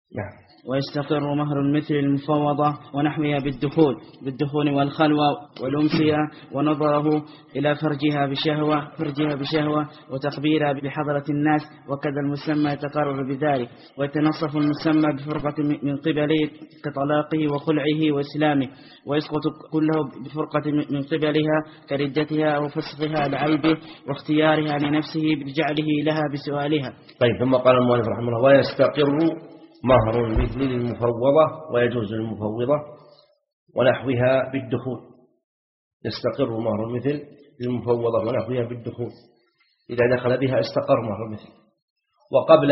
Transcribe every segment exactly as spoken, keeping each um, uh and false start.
نعم. ويستقر مهر المثل المفوضة ونحوها بالدخول بالدخول والخلوة والأمسية ونظره إلى فرجها بشهوة فرجها بشهوة وتقبيلها بحضرة الناس، وكذا المسمى يتقرر بذلك. ويتنصف المسمى بفرقة من قبله كطلاقه وخلعه وإسلامه، ويسقط كله بفرقة من قبلها كردتها أو فسخها لعيبه واختيارها لنفسه بجعله لها بسؤالها. طيب، ثم قال المؤلف رحمه الله: ويستقر مهر المثل للمفوضة، ويجوز للمفوضة ونحوها بالدخول. يستقر مهر المثل للمفوضة ونحوها بالدخول، إذا دخل بها استقر مهر المثل. وقبل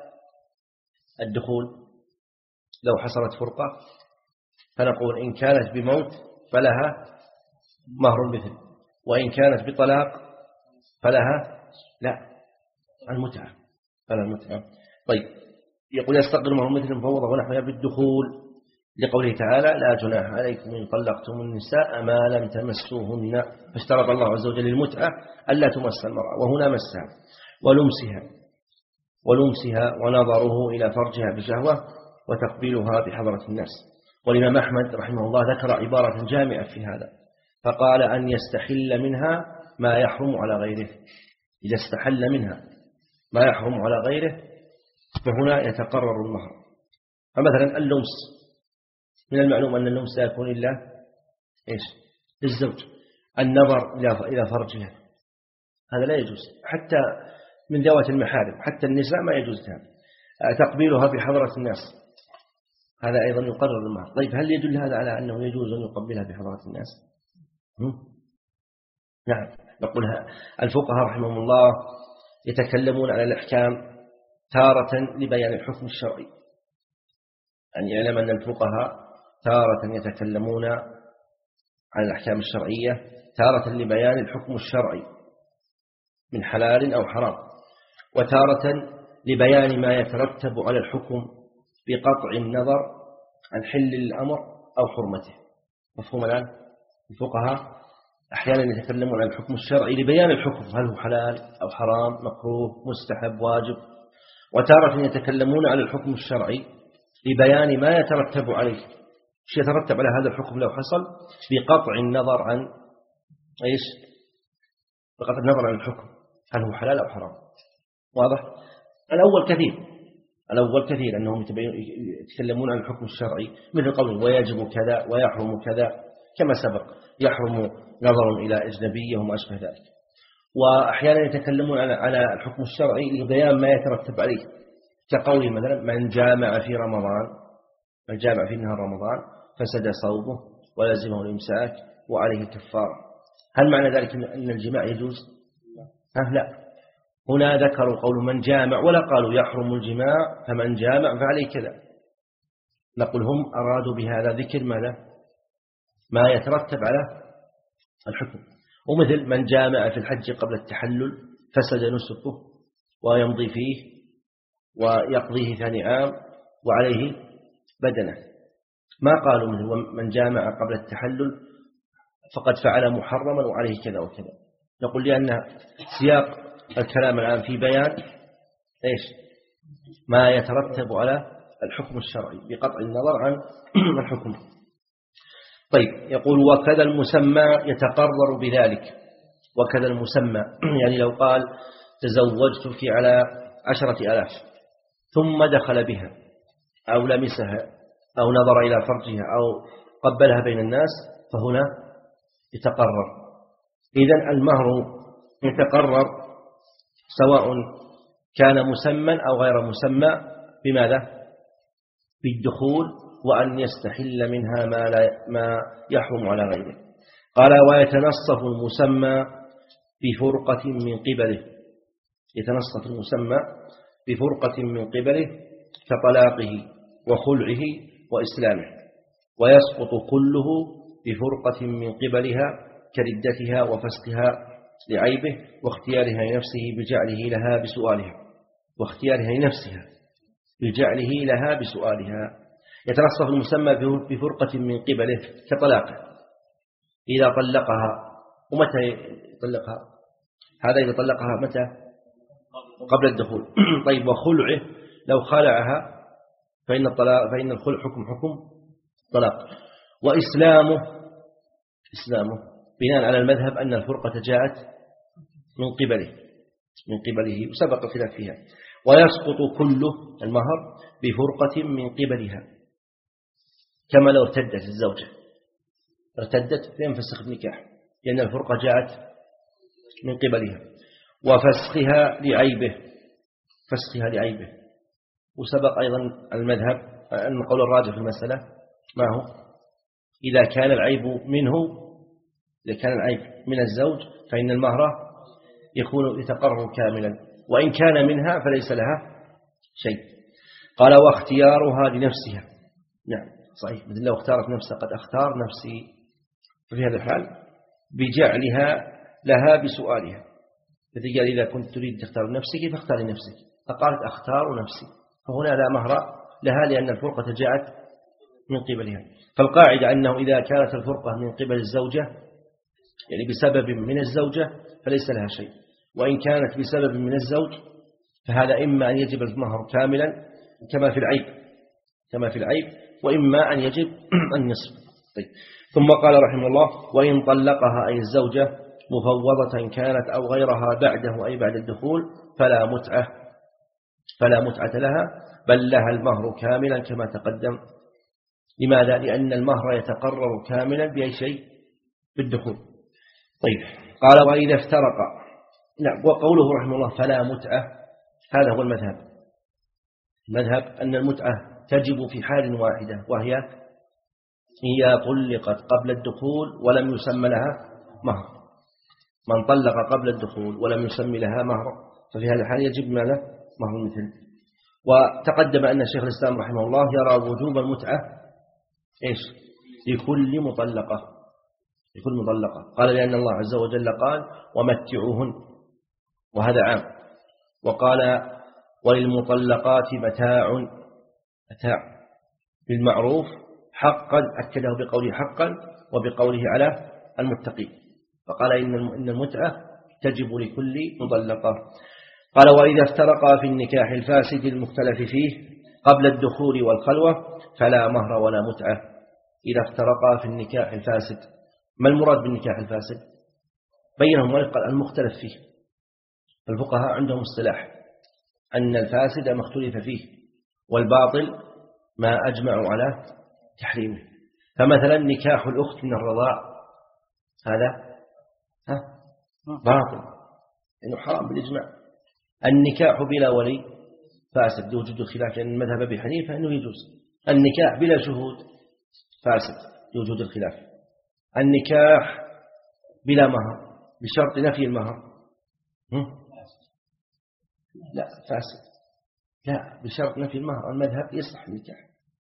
الدخول لو حصلت فرقة فنقول إن كانت بموت فلها مهر المثل، وإن كانت بطلاق فلها لا المتعة فلها المتعة. طيب، يقول: يستقر مهر المثل المفوضة ونحوها بالدخول، لقوله تعالى: لا جناح عليكم إن طلقتم النساء ما لم تمسوهن، فاشترط الله عز وجل المتعة ألا تمس المرأة، وهنا مسها ولمسها ولمسها ونظره إلى فرجها بشهوة وتقبيلها بحضرة الناس. والإمام أحمد رحمه الله ذكر عبارة جامعة في هذا، فقال: أن يستحل منها ما يحرم على غيره. إذا استحل منها ما يحرم على غيره فهنا يتقرر المهر. فمثلا اللمس، من المعلوم أن اللمس لا يكون إلا إيش؟ للزوج. النظر إلى فرجها هذا لا يجوز، حتى من ذوات المحارم، حتى النساء ما يجوز هذا. تقبيلها بحضرة الناس هذا أيضا يقرر المهر. طيب، هل يدل هذا على أنه يجوز أن يقبلها بحضرة الناس؟ هم؟ نعم. نقولها الفقهاء رحمهم الله يتكلمون على الأحكام تارة لبيان الحكم الشرعي. أن يعلم أن الفقهاء تارة يتكلمون عن الأحكام الشرعية تارة لبيان الحكم الشرعي من حلال أو حرام، وتارة لبيان ما يترتب على الحكم بقطع النظر عن حل الأمر أو حرمته. مفهوم الآن؟ الفقهاء أحيانا يتكلمون عن الحكم الشرعي لبيان الحكم، هل هو حلال أو حرام، مكروه، مستحب، واجب. وتارة يتكلمون على الحكم الشرعي لبيان ما يترتب عليه، شيء يترتب على هذا الحكم لو حصل، بقطع النظر عن إيش؟ بقطع النظر عن الحكم، هل هو حلال أو حرام. واضح؟ الأول كثير الأول كثير أنهم يتكلمون عن الحكم الشرعي، مثل قول ويجب كذا ويحرم كذا، كما سبق، يحرم نظر إلى أجنبية وما أشبه ذلك. وأحيانا يتكلمون على الحكم الشرعي لبيان ما يترتب عليه، كقول مثلا: من جامع في رمضان من جامع في نهار رمضان فسد صومه ولازمه الإمساك وعليه كفارة. هل معنى ذلك أن الجماع يجوز؟ ها لا، هنا ذكروا قول من جامع ولا قالوا يحرم الجماع، فمن جامع فعليه كذا. نقول هم أرادوا بهذا ذكر ماذا؟ ما يترتب على الحكم. ومثل من جامع في الحج قبل التحلل فسد نسكه ويمضي فيه ويقضيه ثاني عام وعليه بدنه. ما قالوا مثل من جامع قبل التحلل فقد فعل محرما وعليه كذا وكذا. نقول لأن سياق الكلام الآن في بيان إيش؟ ما يترتب على الحكم الشرعي بقطع النظر عن الحكم. طيب، يقول: وكذا المسمى يتقرر بذلك. وكذا المسمى يعني لو قال تزوجتك على عشرة آلاف ثم دخل بها أو لمسها أو نظر إلى فرجها أو قبلها بين الناس فهنا يتقرر. إذن المهر يتقرر سواء كان مسمى أو غير مسمى بماذا؟ بالدخول، وأن يستحل منها ما, لا ما يحرم على غيره. قال: ويتنصف المسمى بفرقة من قبله. يتنصف المسمى بفرقة من قبله كطلاقه وخلعه وإسلامه، ويسقط كله بفرقة من قبلها كردتها وفسقها لعيبه واختيارها لنفسه بجعله لها بسؤالها واختيارها لنفسها بجعله لها بسؤالها. يتنصف المسمى بفرقة من قبله كطلاقه، إذا طلقها. ومتى يطلقها؟ هذا إذا طلقها متى؟ قبل الدخول. طيب، وخلعه لو خلعها فإن الطلاق فإن الخلع حكم حكم طلاق. وإسلامه إسلامه بناء على المذهب أن الفرقة جاءت من قبله من قبله وسبق الخلاف فيها. ويسقط كله المهر بفرقة من قبلها، كما لو ارتدت الزوجة ارتدت فينفسخ النكاح لأن الفرقة جاءت من قبلها. وفسخها لعيبه فسخها لعيبه وسبق أيضا المذهب أن القول الراجح في المسألة ما هو؟ إذا كان العيب منه إذا كان العيب من الزوج فإن المهر يكون يتقرر كاملا، وإن كان منها فليس لها شيء. قال واختيارها لنفسها. نعم صحيح، مثل لو اختارت نفسها قد اختار نفسي في هذا الحال بجعلها لها بسؤالها، التي قال إذا كنت تريد تختار نفسك فاختاري نفسك، فقالت أختار نفسي، فهنا لا مهر لها لأن الفرقة جاءت من قبلها. فالقاعدة أنه إذا كانت الفرقة من قبل الزوجة يعني بسبب من الزوجة فليس لها شيء، وإن كانت بسبب من الزوج فهذا إما أن يجب المهر كاملا كما في العيب كما في العيب وإما أن يجب النصف. طيب. ثم قال رحمه الله وإن طلقها أي الزوجة مفوضة كانت أو غيرها بعده أي بعد الدخول فلا متعة فلا متعة لها، بل لها المهر كاملا كما تقدم. لماذا؟ لأن المهر يتقرر كاملا بأي شيء بالدخول. طيب. قال وإذا افترق. نعم. وقوله رحمه الله فلا متعة، هذا هو المذهب المذهب أن المتعة تجب في حال واحدة، وهي هي طلقت قبل الدخول ولم يسمى لها مهر. من طلق قبل الدخول ولم يسمى لها مهر ففي هذا الحال يجب ماذا؟ مهر مثل. وتقدم أن الشيخ الإسلام رحمه الله يرى وجوب المتعة إيش؟ لكل مطلقة لكل مطلقة. قال لأن الله عز وجل قال ومتعوهن، وهذا عام. وقال وللمطلقات متاع متاع بالمعروف حقا، أكده بقوله حقا وبقوله على المتقين، فقال إن المتعة تجب لكل مطلقة. قال وإذا افترقا في النكاح الفاسد المختلف فيه قبل الدخول والخلوة فلا مهر ولا متعة. إذا افترقا في النكاح الفاسد، ما المراد بالنكاح الفاسد؟ بينهم المختلف فيه. الفقهاء عندهم اصطلاح أن الفاسد ما اختلف فيه والباطل ما أجمعوا على تحريمه. فمثلا نكاح الأخت من الرضاع هذا ها باطل إنه حرام بالإجماع. النكاح بلا ولي فاسد لوجود الخلاف، لأن المذهب أبي حنيفة أنه يجوز. النكاح بلا شهود فاسد لوجود الخلاف. النكاح بلا مهر بشرط نفي المهر لا فاسد، لا بشرط نفي المهر المذهب يصح النكاح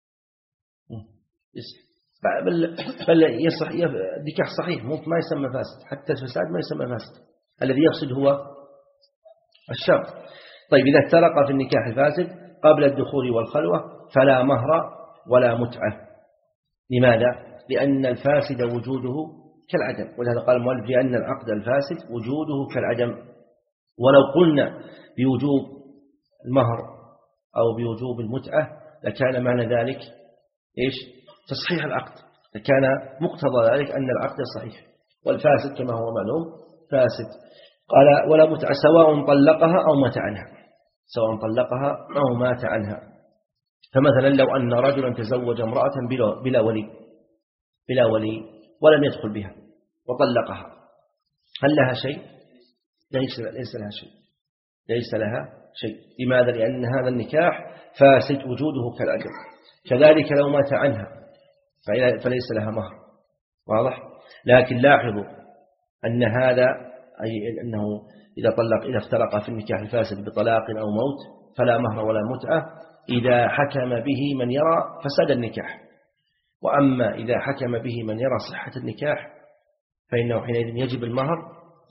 يصح، بل, بل يصح النكاح صحيح ممكن ما يسمى فاسد، حتى الفساد ما يسمى فاسد، الذي يفسد هو الشرط. طيب إذا افترق في النكاح الفاسد قبل الدخول والخلوة فلا مهر ولا متعة. لماذا؟ لأن الفاسد وجوده كالعدم، ولهذا قال المؤلف لأن العقد الفاسد وجوده كالعدم. ولو قلنا بوجوب المهر أو بوجوب المتعة لكان معنى ذلك إيش؟ تصحيح العقد، لكان مقتضى ذلك أن العقد صحيح والفاسد كما هو معلوم فاسد. قال ولا متعة سواء طلقها أو مات عنها سواء طلقها أو مات عنها. فمثلا لو أن رجلا تزوج امرأة بلا, بلا ولي بلا ولي ولم يدخل بها وطلقها، هل لها شيء؟ ليس, ليس لها شيء ليس لها شيء. لماذا؟ لأن هذا النكاح فاسد وجوده كالعدم. كذلك لو مات عنها فليس لها مهر. واضح؟ لكن لاحظوا أن هذا أي أنه إذا طلق إذا افترق في النكاح الفاسد بطلاق أو موت فلا مهر ولا متعة إذا حكم به من يرى فساد النكاح. وأما إذا حكم به من يرى صحة النكاح فإنه حينئذ يجب المهر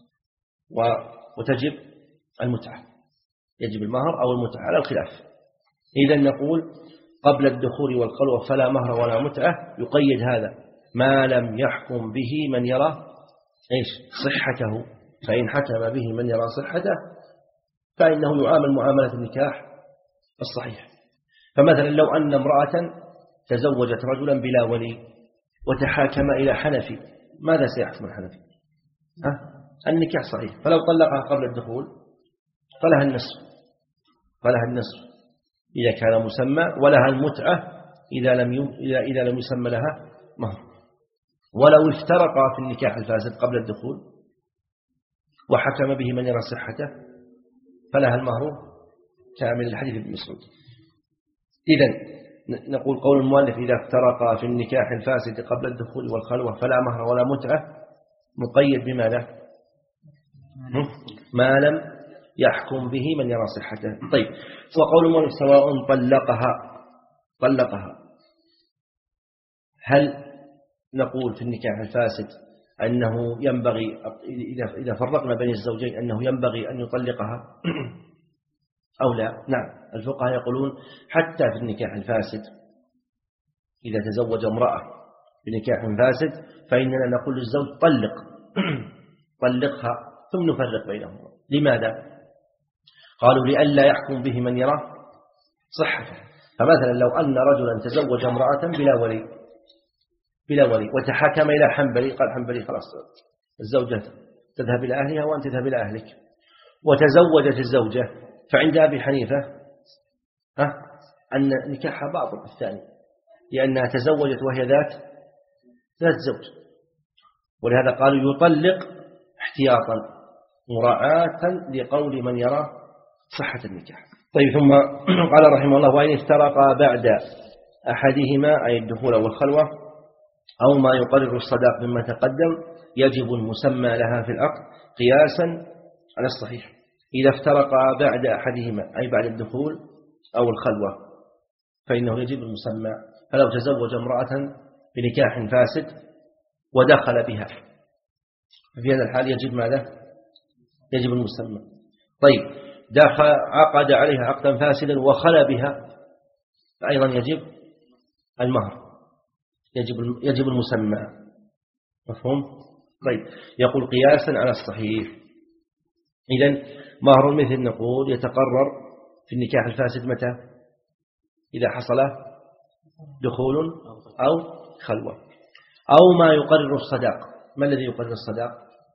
وتجب المتعة يجب المهر أو المتعة على الخلاف. إذا نقول قبل الدخول والخلوة فلا مهر ولا متعة، يقيد هذا ما لم يحكم به من يرى إيش صحته، فإن حكم به من يرى صحته فإنه يعامل معاملة النكاح الصحيح. فمثلا لو أن امرأة تزوجت رجلا بلا ولي وتحاكم إلى حنفي، ماذا سيحكم الحنفي؟ ها؟ النكاح صحيح، فلو طلقها قبل الدخول فلها النصف، فلها النصف إذا كان مسمى، ولها المتعة إذا لم إذا لم يسمى لها مهر. ولو افترقا في النكاح الفاسد قبل الدخول وحكم به من يرى صحته فلها المهر كامل الحديث ابن مسعود. إذن نقول قول المؤلف إذا افترقا في النكاح الفاسد قبل الدخول والخلوة فلا مهر ولا متعة، مقيد بماذا؟ ما لم يحكم به من يرى صحته. طيب، وقول المؤلف سواء طلقها طلقها هل نقول في النكاح الفاسد أنه ينبغي إذا فرقنا بين الزوجين أنه ينبغي أن يطلقها أو لا؟ نعم، الفقهاء يقولون حتى في النكاح الفاسد إذا تزوج امرأة بنكاح فاسد فإننا نقول للزوج طلق طلقها ثم نفرق بينهم. لماذا؟ قالوا لئلا يحكم به من يرى صحته. فمثلا لو أن رجلا تزوج امرأة بلا ولي بلا ولي وتحاكم إلى حنبلي، قال حنبلي خلاص الزوجة تذهب إلى أهلها وأنت تذهب إلى أهلك، وتزوجت الزوجة، فعند أبي حنيفة ها أن نكاحها باطل الثاني لأنها تزوجت وهي ذات ذات زوج، ولهذا قالوا يطلق احتياطا مراعاة لقول من يرى صحة النكاح. طيب، ثم قال رحمه الله وإن افترقا بعد أحدهما أي الدخول والخلوة أو ما يقرر الصداق مما تقدم يجب المسمى لها في العقد قياسا على الصحيح. إذا افترقا بعد أحدهما أي بعد الدخول أو الخلوة فإنه يجب المسمى. فلو تزوج امرأة بنكاح فاسد ودخل بها في هذا الحال يجب ماذا؟ يجب المسمى. طيب، دخل عقد عليها عقدا فاسدا وخلى بها أيضا يجب المهر، يجب يجب المسمى. مفهوم؟ طيب، يقول قياسا على الصحيح. إذن مهر المثل نقول يتقرر في النكاح الفاسد متى؟ إذا حصل دخول أو خلوة أو ما يقرر الصداق. ما الذي يقرر الصداق؟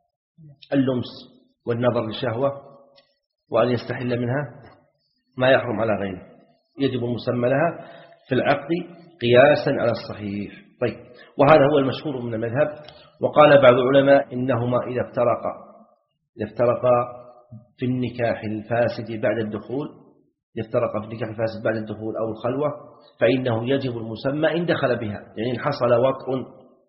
اللمس والنظر للشهوة وأن يستحل منها ما يحرم على غيره، يجب المسمى لها في العقد قياسا على الصحيح. طيب، وهذا هو المشهور من المذهب. وقال بعض العلماء إنهما إذا افترقا إذا افترقا في النكاح الفاسد بعد الدخول افترقا في النكاح الفاسد بعد الدخول أو الخلوة فإنه يجب المسمى إن دخل بها، يعني إن حصل وطء.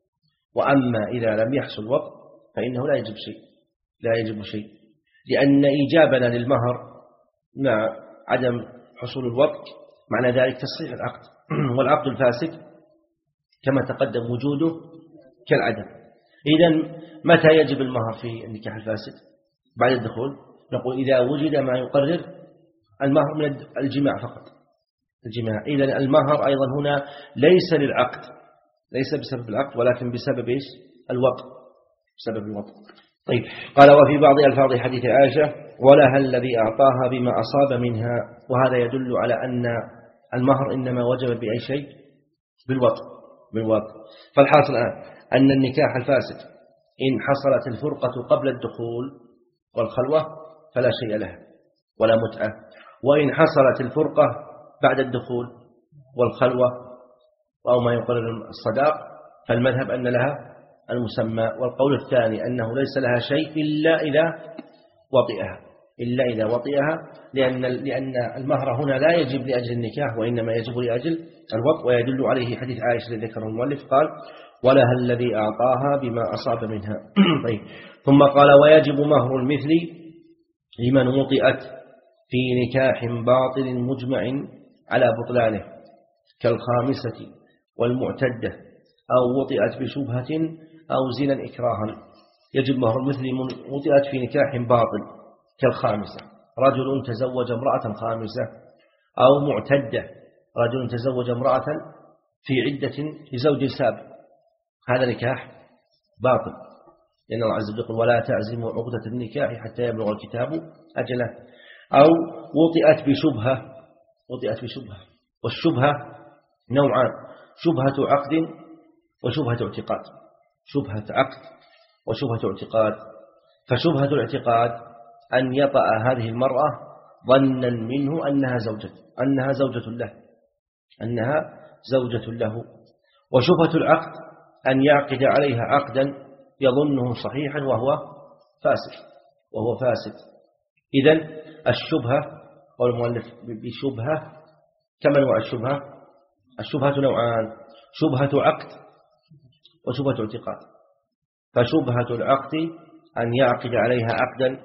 وأما إذا لم يحصل وطء فإنه لا يجب شيء لا يجب شيء لأن إيجابنا للمهر مع عدم حصول الوطء معنى ذلك تصحيح العقد. والعقد الفاسد كما تقدم وجوده كالعدم. إذن متى يجب المهر في النكاح الفاسد؟ بعد الدخول. نقول إذا وجد ما يقرر المهر من الجماع فقط، الجماع. إذن المهر أيضا هنا ليس للعقد، ليس بسبب العقد ولكن بسبب إيش؟ الوطء، بسبب الوطء. طيب، قال وفي بعض ألفاظ حديث عائشة ولها الذي أعطاها بما أصاب منها. وهذا يدل على أن المهر إنما وجب بأي شيء؟ بالوطء بالوطء. فالحاصل الآن أن النكاح الفاسد إن حصلت الفرقة قبل الدخول والخلوة فلا شيء لها ولا متعة، وإن حصلت الفرقة بعد الدخول والخلوة أو ما يقرر الصداق فالمذهب أن لها المسمى. والقول الثاني أنه ليس لها شيء إلا إذا وطئها إلا إذا وطئها لأن لأن المهر هنا لا يجب لأجل النكاح وإنما يجب لأجل الوطء. ويدل عليه حديث عائشة الذي ذكره المؤلف قال ولها الذي أعطاها بما أصاب منها. طيب، ثم قال ويجب مهر المثل لمن وطئت في نكاح باطل مجمع على بطلانه كالخامسة والمعتدة أو وطئت بشبهة أو زنا إكراها. يجب مهر المثل لمن وطئت في نكاح باطل كالخامسة، رجل تزوج امرأة خامسة، أو معتدة، رجل تزوج امرأة في عدة لزوج سابق، هذا نكاح باطل لأن الله عز وجل يقول ولا تعزموا عقدة النكاح حتى يبلغ الكتاب أجله. أو وطئت بشبهة وطئت بشبهة والشبهة نوعان: شبهة عقد وشبهة اعتقاد. شبهة عقد وشبهة اعتقاد. فشبهة الاعتقاد أن يطأ هذه المرأة ظنا منه أنها زوجة أنها زوجة له أنها زوجة له. وشبهة العقد أن يعقد عليها عقدا يظنه صحيحا وهو فاسد وهو فاسد. إذن الشبهة والمؤلف بشبهة كما نوع الشبهة؟ الشبهة نوعان: شبهة عقد وشبهة اعتقاد. فشبهة العقد أن يعقد عليها عقدا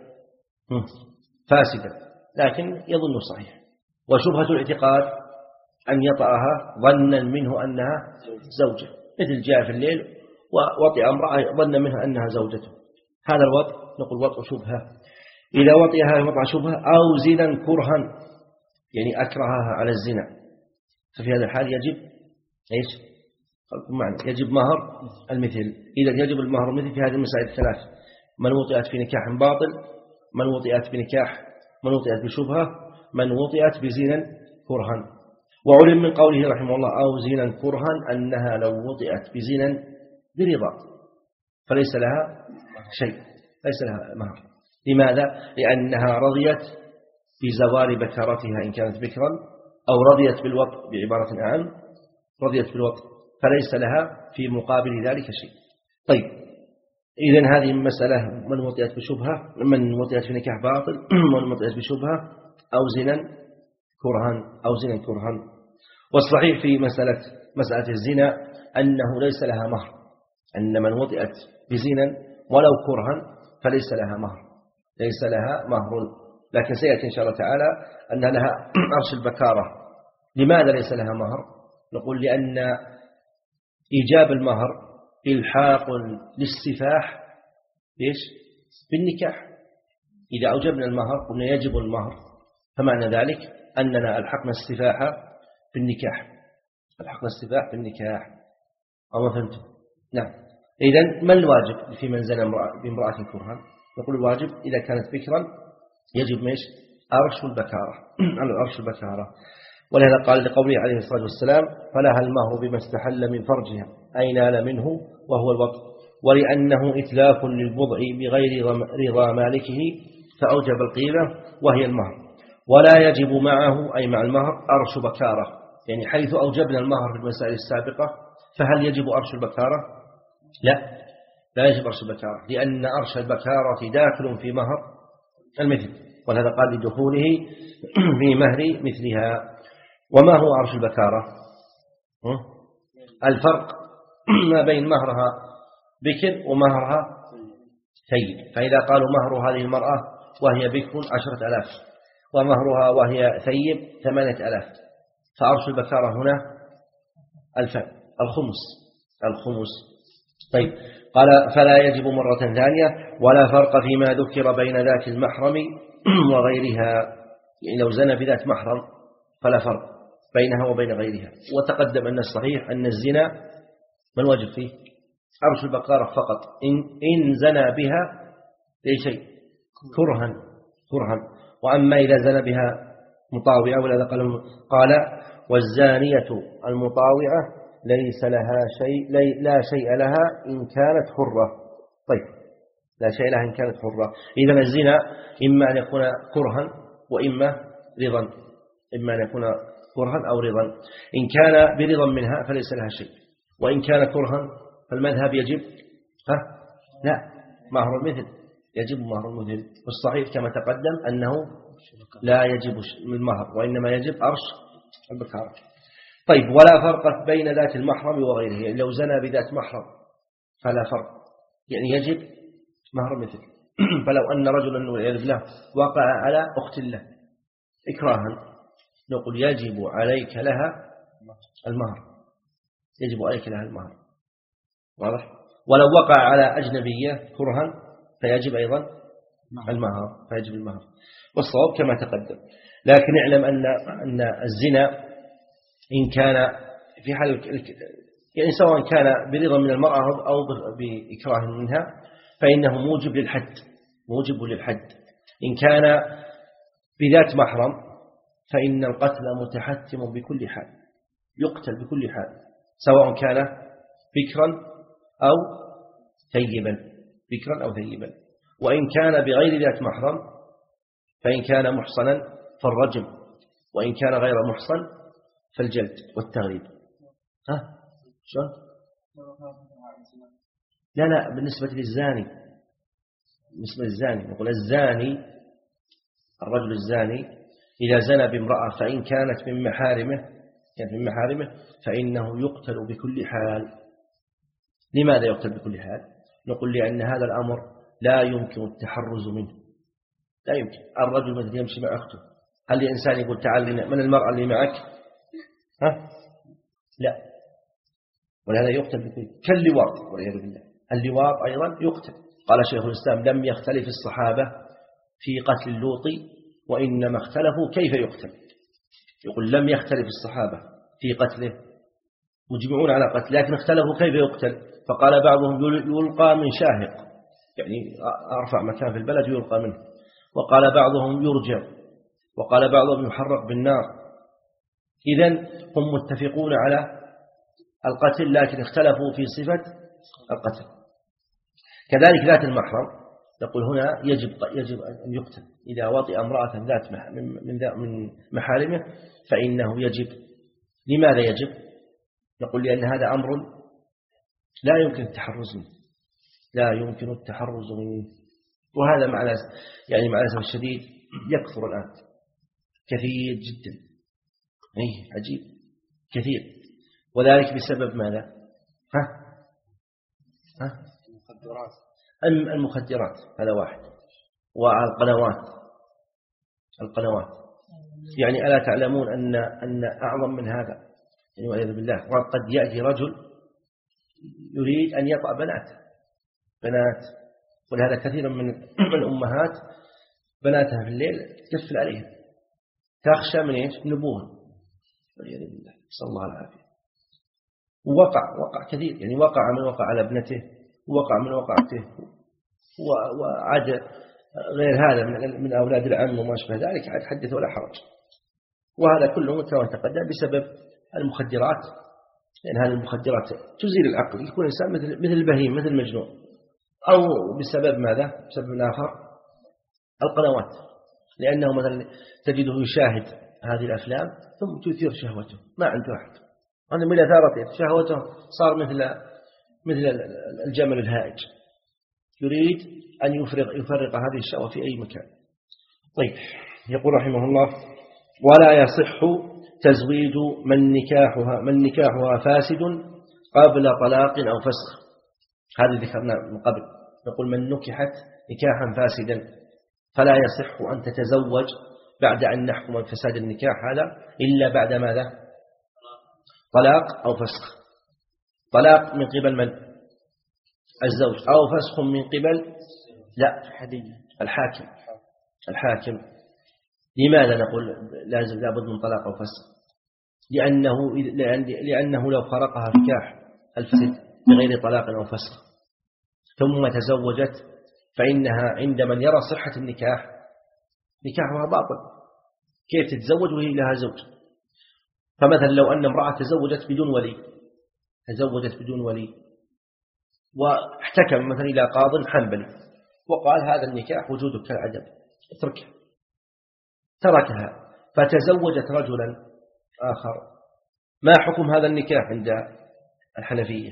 فاسدا لكن يظن صحيح، وشبهة الاعتقاد أن يطأها ظنا منه أنها زوجة، مثل جاء في الليل ووطئ امرأة ظن منها أنها زوجته. هذا الوطء نقول وطء شبهة. إذا وطئها وطأ شبهة أو زنا كرها، يعني أكرهها على الزنا، ففي هذا الحال يجب إيش؟ معنى يجب مهر المثل. إذا يجب المهر المثل في هذه المسائل الثلاث: من وطئت في نكاح باطل، من وطئت بنكاح، من وطئت بشبهة، من وطئت بزنا كرها. وعلم من قوله رحمه الله أو زنا كرها أنها لو وطئت بزنا برضا فليس لها شيء، ليس لها مهر. لماذا؟ لأنها رضيت بزوال بكارتها إن كانت بكرا، أو رضيت بالوطء بعبارة أعم، رضيت بالوطء، فليس لها في مقابل ذلك شيء. طيب، إذن هذه المسألة: من وطئت بشبهة، من وطئت في نكاح باطل، من وطئت بشبهة أو زنا كرها أو زنا كرها. والصحيح في مسألة مسألة الزنا أنه ليس لها مهر، أن من وطئت بزنا ولو كرها فليس لها مهر، ليس لها مهر. لكن سيأتي إن شاء الله تعالى أن لها عرش البكارة. لماذا ليس لها مهر؟ نقول لأن إيجاب المهر إلحاق للسفاح ليش؟ بالنكاح. إذا أوجبنا المهر قلنا يجب المهر، فمعنى ذلك أننا ألحقنا السفاح بالنكاح، ألحقنا السفاح بالنكاح. أو ما فهمتم؟ نعم. إذن ما الواجب في من زنى بامرأة كرها؟ نقول الواجب إذا كانت بكرا يجب ماش أرش البكارة على الأرش البكارة. ولهذا قال لقوله عليه الصلاة والسلام: فلها المهر بما استحل من فرجها أي نال منه وهو الوطء، ولأنه إتلاف للبضع بغير رضا مالكه فأوجب القيمة وهي المهر. ولا يجب معه أي مع المهر أرش بكارة، يعني حيث أوجبنا المهر في المسائل السابقة فهل يجب أرش البكارة؟ لا، لا يجب أرش البكارة، لأن أرش البكارة داخل في مهر المثل، ولهذا قال لدخوله في مهر مثلها. وما هو عرش البكارة؟ الفرق ما بين مهرها بكر ومهرها ثيب. فإذا قالوا مهر هذه المرأة وهي بكر عشرة ألاف ومهرها وهي ثيب ثمانية ألاف، فعرش البكارة هنا الفن الخمس الخمس. طيب، قال: فلا يجب مرة ثانية. ولا فرق فيما ذكر بين ذات المحرم وغيرها، يعني لو زنى بذات محرم فلا فرق بينها وبين غيرها. وتقدم أن الصحيح أن الزنا ما الواجب فيه؟ عرش البكارة فقط، إن, إن زنى بها شيء كرها كرها. وأما إذا زنى بها مطاوعة، ولذا قال, قال والزانية المطاوعة ليس لها شيء لا شيء لها إن كانت حرة. طيب، لا شيء لها إن كانت حرة. إذن الزنا إما أن يكون كرها وإما رضا، إما أن يكون كرها أو رضا. إن كان برضا منها فليس لها شيء، وإن كان كرها فالمذهب يجب ها لا مهر المثل، يجب مهر المثل. والصحيح كما تقدم أنه لا يجب المهر، وإنما يجب أرش البكارة. طيب، ولا فرق بين ذات المحرم وغيره، يعني لو زنى بذات محرم فلا فرق، يعني يجب مهر مثل. فلو أن رجلا والعياذ بالله وقع على أخت له إكراها، نقول يجب عليك لها المهر، يجب عليك لها المهر، واضح؟ ولو وقع على أجنبية كرها فيجب أيضا المهر، فيجب المهر. والصواب كما تقدم. لكن اعلم أن أن الزنا إن كان في حال يعني سواء كان برضا من المرأة أو بإكراه منها فإنه موجب للحد، موجب للحد. إن كان بذات محرم فإن القتل متحتم بكل حال، يقتل بكل حال، سواء كان بكرا أو ثيبا، بكرا أو ثيبا. وإن كان بغير ذات محرم، فإن كان محصنا فالرجم، وإن كان غير محصن فالجلد والتغريب. ها شلون؟ لا لا بالنسبة للزاني، بالنسبة للزاني نقول الزاني، الرجل الزاني إذا زنى بامرأة فإن كانت من محارمه، كانت من محارمه فإنه يقتل بكل حال. لماذا يقتل بكل حال؟ نقول لأن هذا الأمر لا يمكن التحرز منه، لا يمكن. الرجل مثل يمشي مع أخته، هل الإنسان يقول تعال من المرأة اللي معك؟ ها؟ لا. ولهذا يقتل بكل، كاللواط والعياذ بالله، اللواط أيضا يقتل. قال شيخ الإسلام لم يختلف الصحابة في قتل اللوط، وإنما اختلفوا كيف يقتل. يقول لم يختلف الصحابة في قتله، مجمعون على قتل، لكن اختلفوا كيف يقتل. فقال بعضهم يلقى من شاهق، يعني أرفع مكان في البلد يلقى منه، وقال بعضهم يرجم، وقال بعضهم يحرق بالنار. إذن هم متفقون على القتل، لكن اختلفوا في صفة القتل. كذلك ذات المحرم نقول هنا يجب يجب أن يقتل. إذا وطئ امرأة ذات من محارمه فإنه يجب. لماذا يجب؟ نقول لأن هذا أمر لا يمكن التحرز منه، لا يمكن التحرز منه. وهذا مع يعني مع الأسف الشديد يكثر الآن كثير جدا، أي عجيب كثير. وذلك بسبب ماذا؟ ها؟ ها؟ المخدرات. المخدرات هذا واحد، والقنوات، القنوات. يعني ألا تعلمون أن أن أعظم من هذا، يعني والعياذ بالله، وقد يأتي رجل يريد أن يطأ بنات بنات ولهذا كثيرا من الأمهات بناتها في الليل تكفل عليها، تخشى من إيش؟ نبوها والعياذ بالله، صلى الله العافية. ووقع وقع كثير، يعني وقع من وقع على ابنته، ووقع من وقعته، وعاد غير هذا من من أولاد العم وما شابه ذلك، عاد حدث ولا حرج. وهذا كله كما تقدم بسبب المخدرات، لأن هذه المخدرات تزيل العقل، يكون الإنسان مثل مثل البهيم، مثل المجنون. أو بسبب ماذا؟ بسبب آخر، القنوات، لأنه مثلا تجده يشاهد هذه الأفلام ثم تثير شهوته، ما عنده أحد، أنا من أثارته شهوته صار مثل مثل الجمل الهائج، يريد أن يفرغ يفرغ هذه الشهوة في أي مكان. طيب، يقول رحمه الله: ولا يصح تزويد من نكاحها من نكاحها فاسد قبل طلاق أو فسخ. هذا ذكرنا من قبل، نقول من نكحت نكاحا فاسدا فلا يصح أن تتزوج بعد أن نحكم بفساد النكاح هذا إلا بعد ماذا؟ طلاق أو فسخ. طلاق من قبل من؟ الزوج، أو فسخ من قبل لا الحاكم. الحاكم. لماذا نقول لازم لابد من طلاق أو فسخ؟ لأنه لأنه لو فرقها نكاح الفسد بغير طلاق أو فسخ ثم تزوجت فإنها عند من يرى صحة النكاح نكاحها باطل. كيف تتزوج وهي لها زوج؟ فمثلا لو أن امرأة تزوجت بدون ولي، تزوجت بدون ولي واحتكم مثلا إلى قاض حنبلي وقال هذا النكاح وجودك كالعدم، اتركها، تركها فتزوجت رجلا آخر، ما حكم هذا النكاح عند الحنفية؟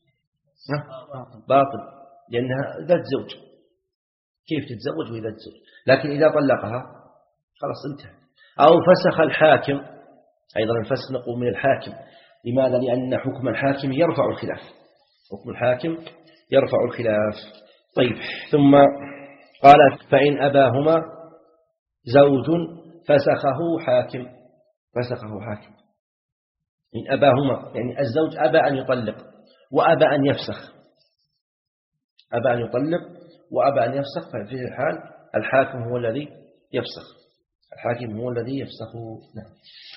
باطل، لأنها ذات زوج. كيف تتزوج وهي ذات زوج؟ لكن إذا طلقها خلاص انتهى. أو فسخ الحاكم، أيضا الفسخ نقول من الحاكم. لماذا؟ لأن حكم الحاكم يرفع الخلاف، حكم الحاكم يرفع الخلاف. طيب، ثم قال: فإن أباهما زوج فسخه حاكم، فسخه حاكم. إن أباهما يعني الزوج أبى أن يطلق وأبى أن يفسخ، أبى أن يطلق وأبى أن يفسخ، ففي الحال الحاكم هو الذي يفسخ، الحاكم هو الذي يفسخ. نعم.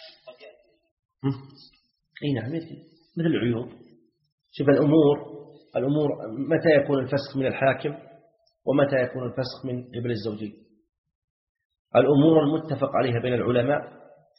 أي نعم، مثل العيوب. شوف الأمور الأمور متى يكون الفسخ من الحاكم ومتى يكون الفسخ من قبل الزوجين. الأمور المتفق عليها بين العلماء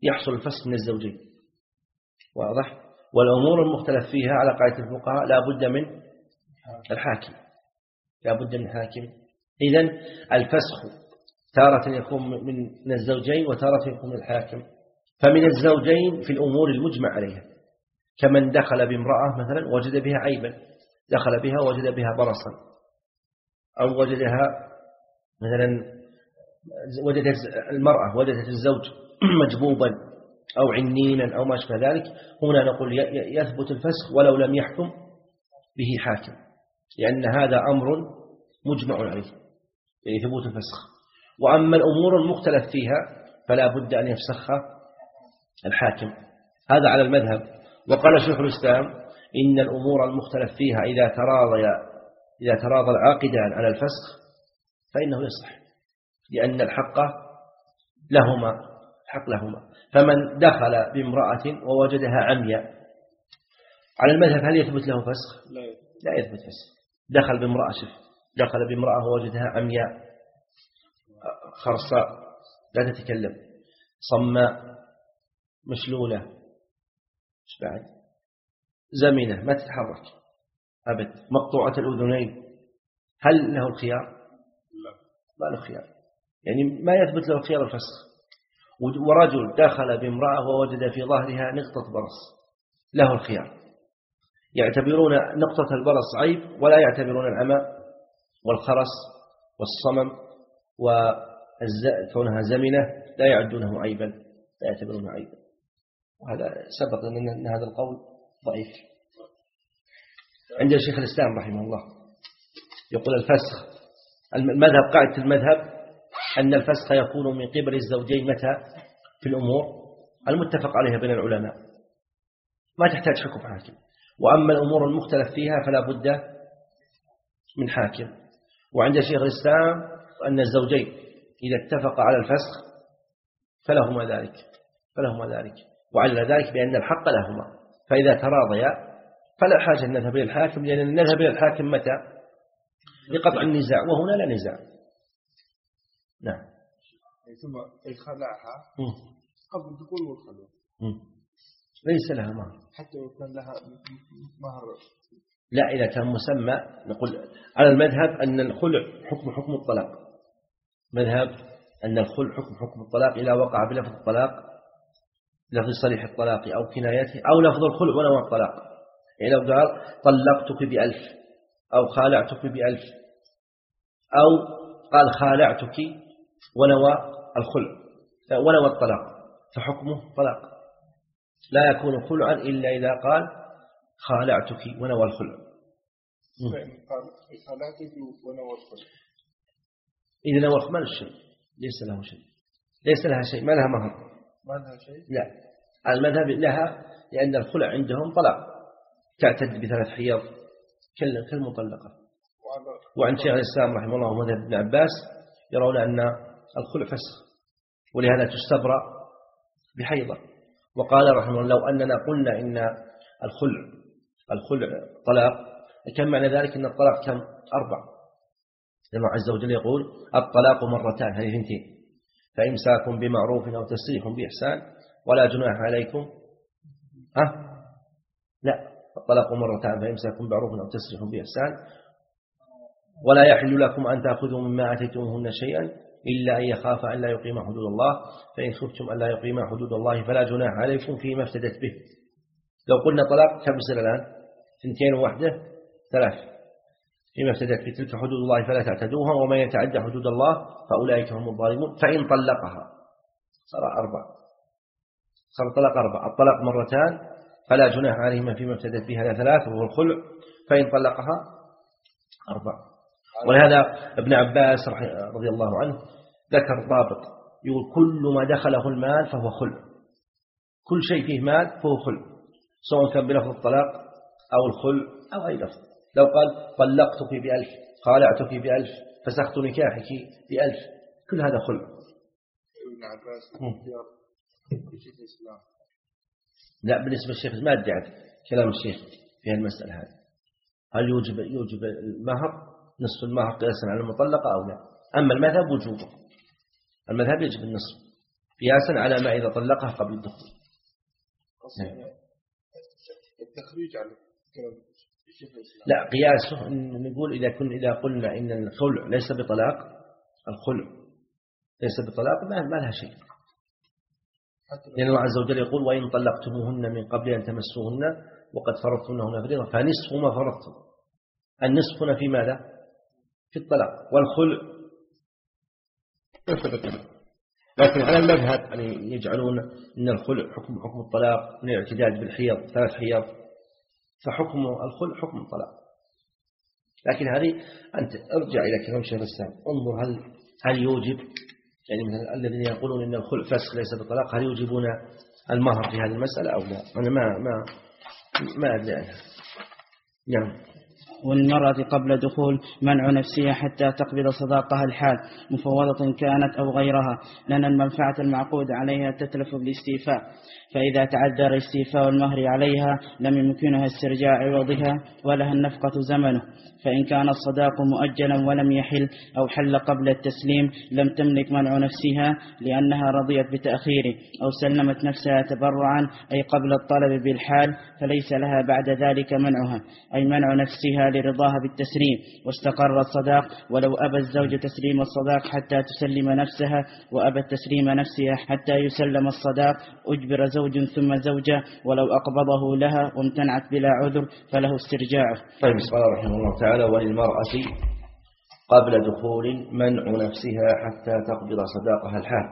يحصل الفسخ من الزوجين. واضح؟ والأمور المختلف فيها على قاعدة الفقهاء لا بد من الحاكم، لا بد من حاكم. إذن الفسخ تارة يكون من الزوجين وتارة يكون من الحاكم. فمن الزوجين في الأمور المجمع عليها، كمن دخل بامرأة مثلا وجد بها عيبا، دخل بها وجد بها برصا، أو وجدها مثلا وجدت المرأة وجدت الزوج مجبوبا أو عنينا أو ما شابه ذلك، هنا نقول يثبت الفسخ ولو لم يحكم به حاكم، لأن هذا أمر مجمع عليه يعني ثبوت الفسخ. وأما الأمور المختلف فيها فلا بد أن يفسخها الحاكم، هذا على المذهب. وقال شيخ الإسلام إن الأمور المختلف فيها إذا تراضي إذا تراضى العاقدان على الفسخ فإنه يصح، لأن الحق لهما، الحق لهما. فمن دخل بامرأة ووجدها عمياء على المذهب هل يثبت له فسخ؟ لا يثبت فسخ. دخل بامرأة شف دخل بامرأة ووجدها عمياء خرصاء لا تتكلم، صماء، مشلولة، ايش بعد، زمنة ما تتحرك أبد، مقطوعة الأذنين، هل له الخيار؟ لا، ما له خيار، يعني ما يثبت له خيار الفسخ. ورجل دخل بامرأة ووجد في ظهرها نقطة برص، له الخيار، يعتبرون نقطة البرص عيب ولا يعتبرون العمى والخرس والصمم وكونها زمنة لا يعدونه عيبا، لا يعتبرونه عيبا. وهذا سبق أن هذا القول ضعيف. عند الشيخ الإسلام رحمه الله يقول الفسخ المذهب، قاعدة المذهب أن الفسخ يكون من قبل الزوجين متى؟ في الأمور المتفق عليها بين العلماء، ما تحتاج حكم حاكم. وأما الأمور المختلف فيها فلا بد من حاكم. وعند شيخ الإسلام أن الزوجين إذا اتفق على الفسخ فلهما ذلك فلهما ذلك وعلى ذلك بأن الحق لهما، فإذا تراضيا فلا حاجة أن نذهب إلى الحاكم، لأن نذهب إلى الحاكم متى؟ لقطع النزاع، وهنا لا نزاع. نعم. ثم يخلعها قبل دخول الخلوة ليس لها مهر حتى يكون لها مهر. لا، إذا كان مسمى نقول على المذهب أن الخلع حكم حكم الطلاق، مذهب أن الخلع حكم حكم الطلاق إذا وقع بلفظ الطلاق، لفظ صريح الطلاق أو كنايته، أو لفظ الخلع ونوع الطلاق. يعني لو قال طلقتك بألف أو خالعتك بألف، أو قال خالعتك ونوى الخلع ونوى الطلاق، فحكمه طلاق، لا يكون خلعا إلا إذا قال خالعتك ونوى الخلع. قال خالعتك ونوى الخلع، إذا نوى الخلع الشيء ليس له شيء، ليس لها شيء، ما لها مهر، ما لها شيء. لا، المذهب لها، لأن الخلع عندهم طلاق تعتد بثلاث حيض كالمطلقة. وعن شيخ الإسلام رحمه الله ومذهب ابن عباس يرون أن الخلع فسخ، ولهذا تستبرأ بحيضة. وقال رحمه الله لو أننا قلنا إن الخلع الخلع طلاق كم معنى ذلك؟ أن الطلاق كم؟ أربع. الله عز وجل يقول الطلاق مرتان، هذه اثنتين، فإمساك بمعروف أو تسريح بإحسان ولا جناح عليكم. ها؟ لا، الطلاق مرتان، فإمساك بمعروف أو تسريح بإحسان ولا يحل لكم أن تأخذوا مما آتيتموهن شيئا إلا أن يخاف أن لا يقيم حدود الله، فإن خفتم أن لا يقيم حدود الله فلا جناح عليكم فيما افتدت به. لو قلنا طلاق كم يصير الآن؟ اثنتين وواحدة ثلاث، فيما افتدت به تلك حدود الله فلا تعتدوها ومن يتعدى حدود الله فأولئك هم الظالمون. فإن طلقها صار أربع، صار طلاق أربع، الطلاق مرتان فلا جناح عليهما فيما افتدت به، هذا ثلاث وهو الخلع، فإن طلقها أربع. ولهذا ابن عباس رضي الله عنه ذكر ضابط يقول كل ما دخله المال فهو خلع، كل شيء فيه مال فهو خلع، سواء كان بلفظ الطلاق أو الخلع أو أي لفظ. لو قال طلقتك بألف، خالعتك بألف، فسخت نكاحك بألف، كل هذا خلع. ابن عباس الشيخ الإسلام لا، بالنسبة للشيخ ما ادعت كلام الشيخ في المسألة هذه، هل يوجب يوجب المهر نصف المهر قياسا على المطلقة أو لا؟ أما المذهب وجوبه، المذهب يجب النصف قياسا على ما إذا طلقها قبل الدخول. التخريج على لا، قياسه نقول إذا كنا إذا قلنا إن الخلع ليس بطلاق، الخلع ليس بطلاق ما لها شيء، لأن الله عز وجل يقول وإن طلقتموهن من قبل أن تمسوهن وقد فرضتموهن فريضة فنصف ما فرضتم. النصف هنا في ماذا؟ في الطلاق. والخلع لكن على المذهب أن يعني يجعلون أن الخلع حكم حكم الطلاق من الاعتداد بالحيض ثلاث حيض، فحكم الخلع حكم الطلاق. لكن هذه أنت ارجع إلى كلام شيخ الإسلام، انظر هل هل يوجب، يعني مثلا الذين يقولون إن الخلع فسخ ليس بطلاق، هل يوجبون المهر في هذه المسألة أو لا؟ أنا ما ما ما أدري عنها. نعم. والمرأة قبل دخول منع نفسها حتى تقبض صداقها الحال مفوضة كانت أو غيرها، لأن المنفعة المعقود عليها تتلف بالاستيفاء، فإذا تعذر استيفاء المهر عليها لم يمكنها استرجاع عوضها ولها النفقة زمنه. فإن كان الصداق مؤجلا ولم يحل أو حل قبل التسليم لم تملك منع نفسها لأنها رضيت بتأخيره، أو سلمت نفسها تبرعا أي قبل الطلب بالحال، فليس لها بعد ذلك منعها، أي منع نفسها لرضاها بالتسليم. واستقر الصداق ولو أبى الزوج تسليم الصداق حتى تسلم نفسها وأبى تسليم نفسها حتى يسلم الصداق أجبر زوج ثم زوجة ولو أقبضه لها وامتنعت بلا عذر فله استرجاعه. طيب، بسم الله رحمه الله تعالى. وللمرأة قبل دخول منع نفسها حتى تقبض صداقها الحال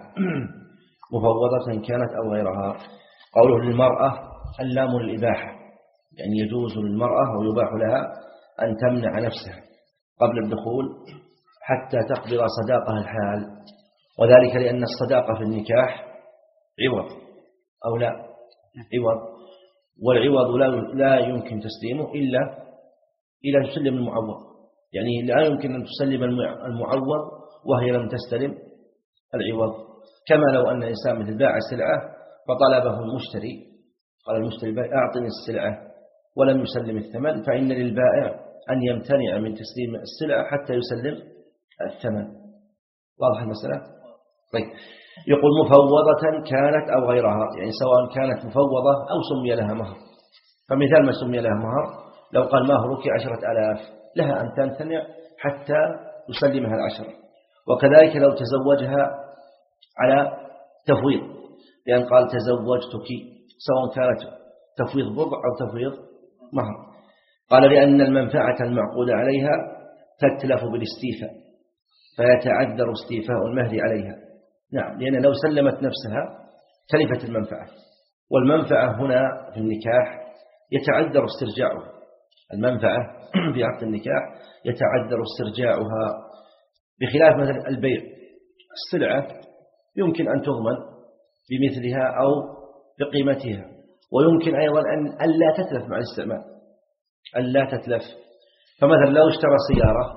مفوضة كانت أو غيرها. قوله للمرأة اللام للإباحة، يعني يجوز للمرأة ويباح لها أن تمنع نفسها قبل الدخول حتى تقبض صداقها الحال، وذلك لأن الصداقة في النكاح عوض أو لا عوض، والعوض لا يمكن تسليمه إلا إلى تسلم المعوض، يعني لا يمكن أن تسلم المعوض وهي لم تستلم العوض. كما لو أن إنسان مثل باع سلعة فطلبه المشتري، قال المشتري أعطني السلعة ولم يسلم الثمن، فإن للبائع أن يمتنع من تسليم السلعة حتى يسلم الثمن. واضح المسألة؟ طيب، يقول مفوضة كانت أو غيرها، يعني سواء كانت مفوضة أو سمي لها مهر. فمثال ما سمي لها مهر لو قال مهرك عشرة ألاف، لها أن تمتنع حتى يسلمها العشرة. وكذلك لو تزوجها على تفويض، لأن قال تزوجتك، سواء كانت تفويض بضع أو تفويض مهر، قال لأن المنفعة المعقودة عليها تتلف بالاستيفاء فيتعذر استيفاء المهر عليها. نعم، لأن لو سلمت نفسها تلفت المنفعة، والمنفعة هنا في النكاح يتعذر استرجاعها. المنفعة في عقد النكاح يتعذر استرجاعها، بخلاف مثلا البيع، السلعة يمكن أن تضمن بمثلها أو بقيمتها، ويمكن أيضا أن لا تتلف مع الاستعمال، أن لا تتلف. فمثلا لو اشترى سيارة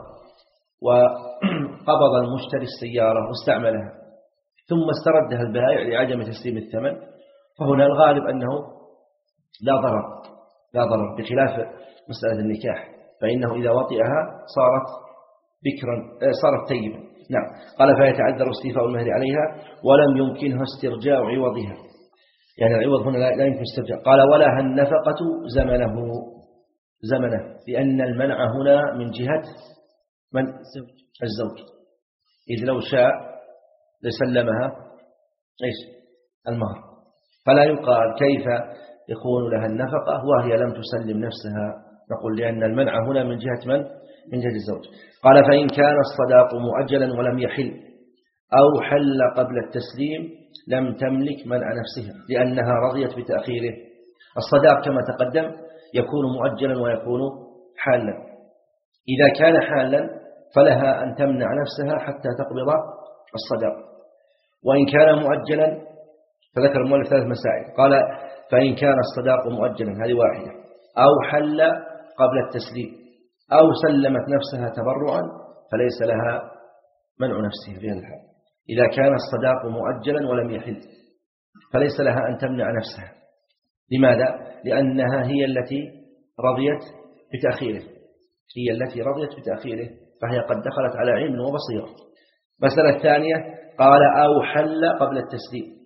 وقبض المشتري السيارة واستعملها ثم استردها البائع لعدم تسليم الثمن، فهنا الغالب أنه لا ضرر لا ضرر بخلاف مسألة النكاح، فإنه إذا وطئها صارت بكرا صارت طيبا. نعم، قال فيتعذر استيفاء المهر عليها ولم يمكنها استرجاع عوضها، يعني العوض هنا لا يمكن استرجاع. قال ولها النفقة زمنه زمنه لأن المنع هنا من جهة من الزوج، إذ لو شاء لسلمها إيش المهر، فلا يقال كيف يكون لها النفقة وهي لم تسلم نفسها، نقول لأن المنع هنا من جهة من من جهة الزوج. قال فإن كان الصداق مؤجلا ولم يحل أو حل قبل التسليم لم تملك منع نفسها لأنها رضيت بتأخيره. الصداق كما تقدم يكون مؤجلا ويكون حالا. إذا كان حالا فلها أن تمنع نفسها حتى تقبض الصداق، وإن كان مؤجلا فذكر المؤلف ثلاث مسائل. قال فإن كان الصداق مؤجلا، هذه واحدة، أو حل قبل التسليم أو سلمت نفسها تبرعا فليس لها منع نفسها في هذا الحال. إذا كان الصداق مؤجلا ولم يحل فليس لها أن تمنع نفسها. لماذا؟ لأنها هي التي رضيت بتأخيره هي التي رضيت بتأخيره فهي قد دخلت على علم وبصيرة. مسألة الثانية قال أو حل قبل التسليم،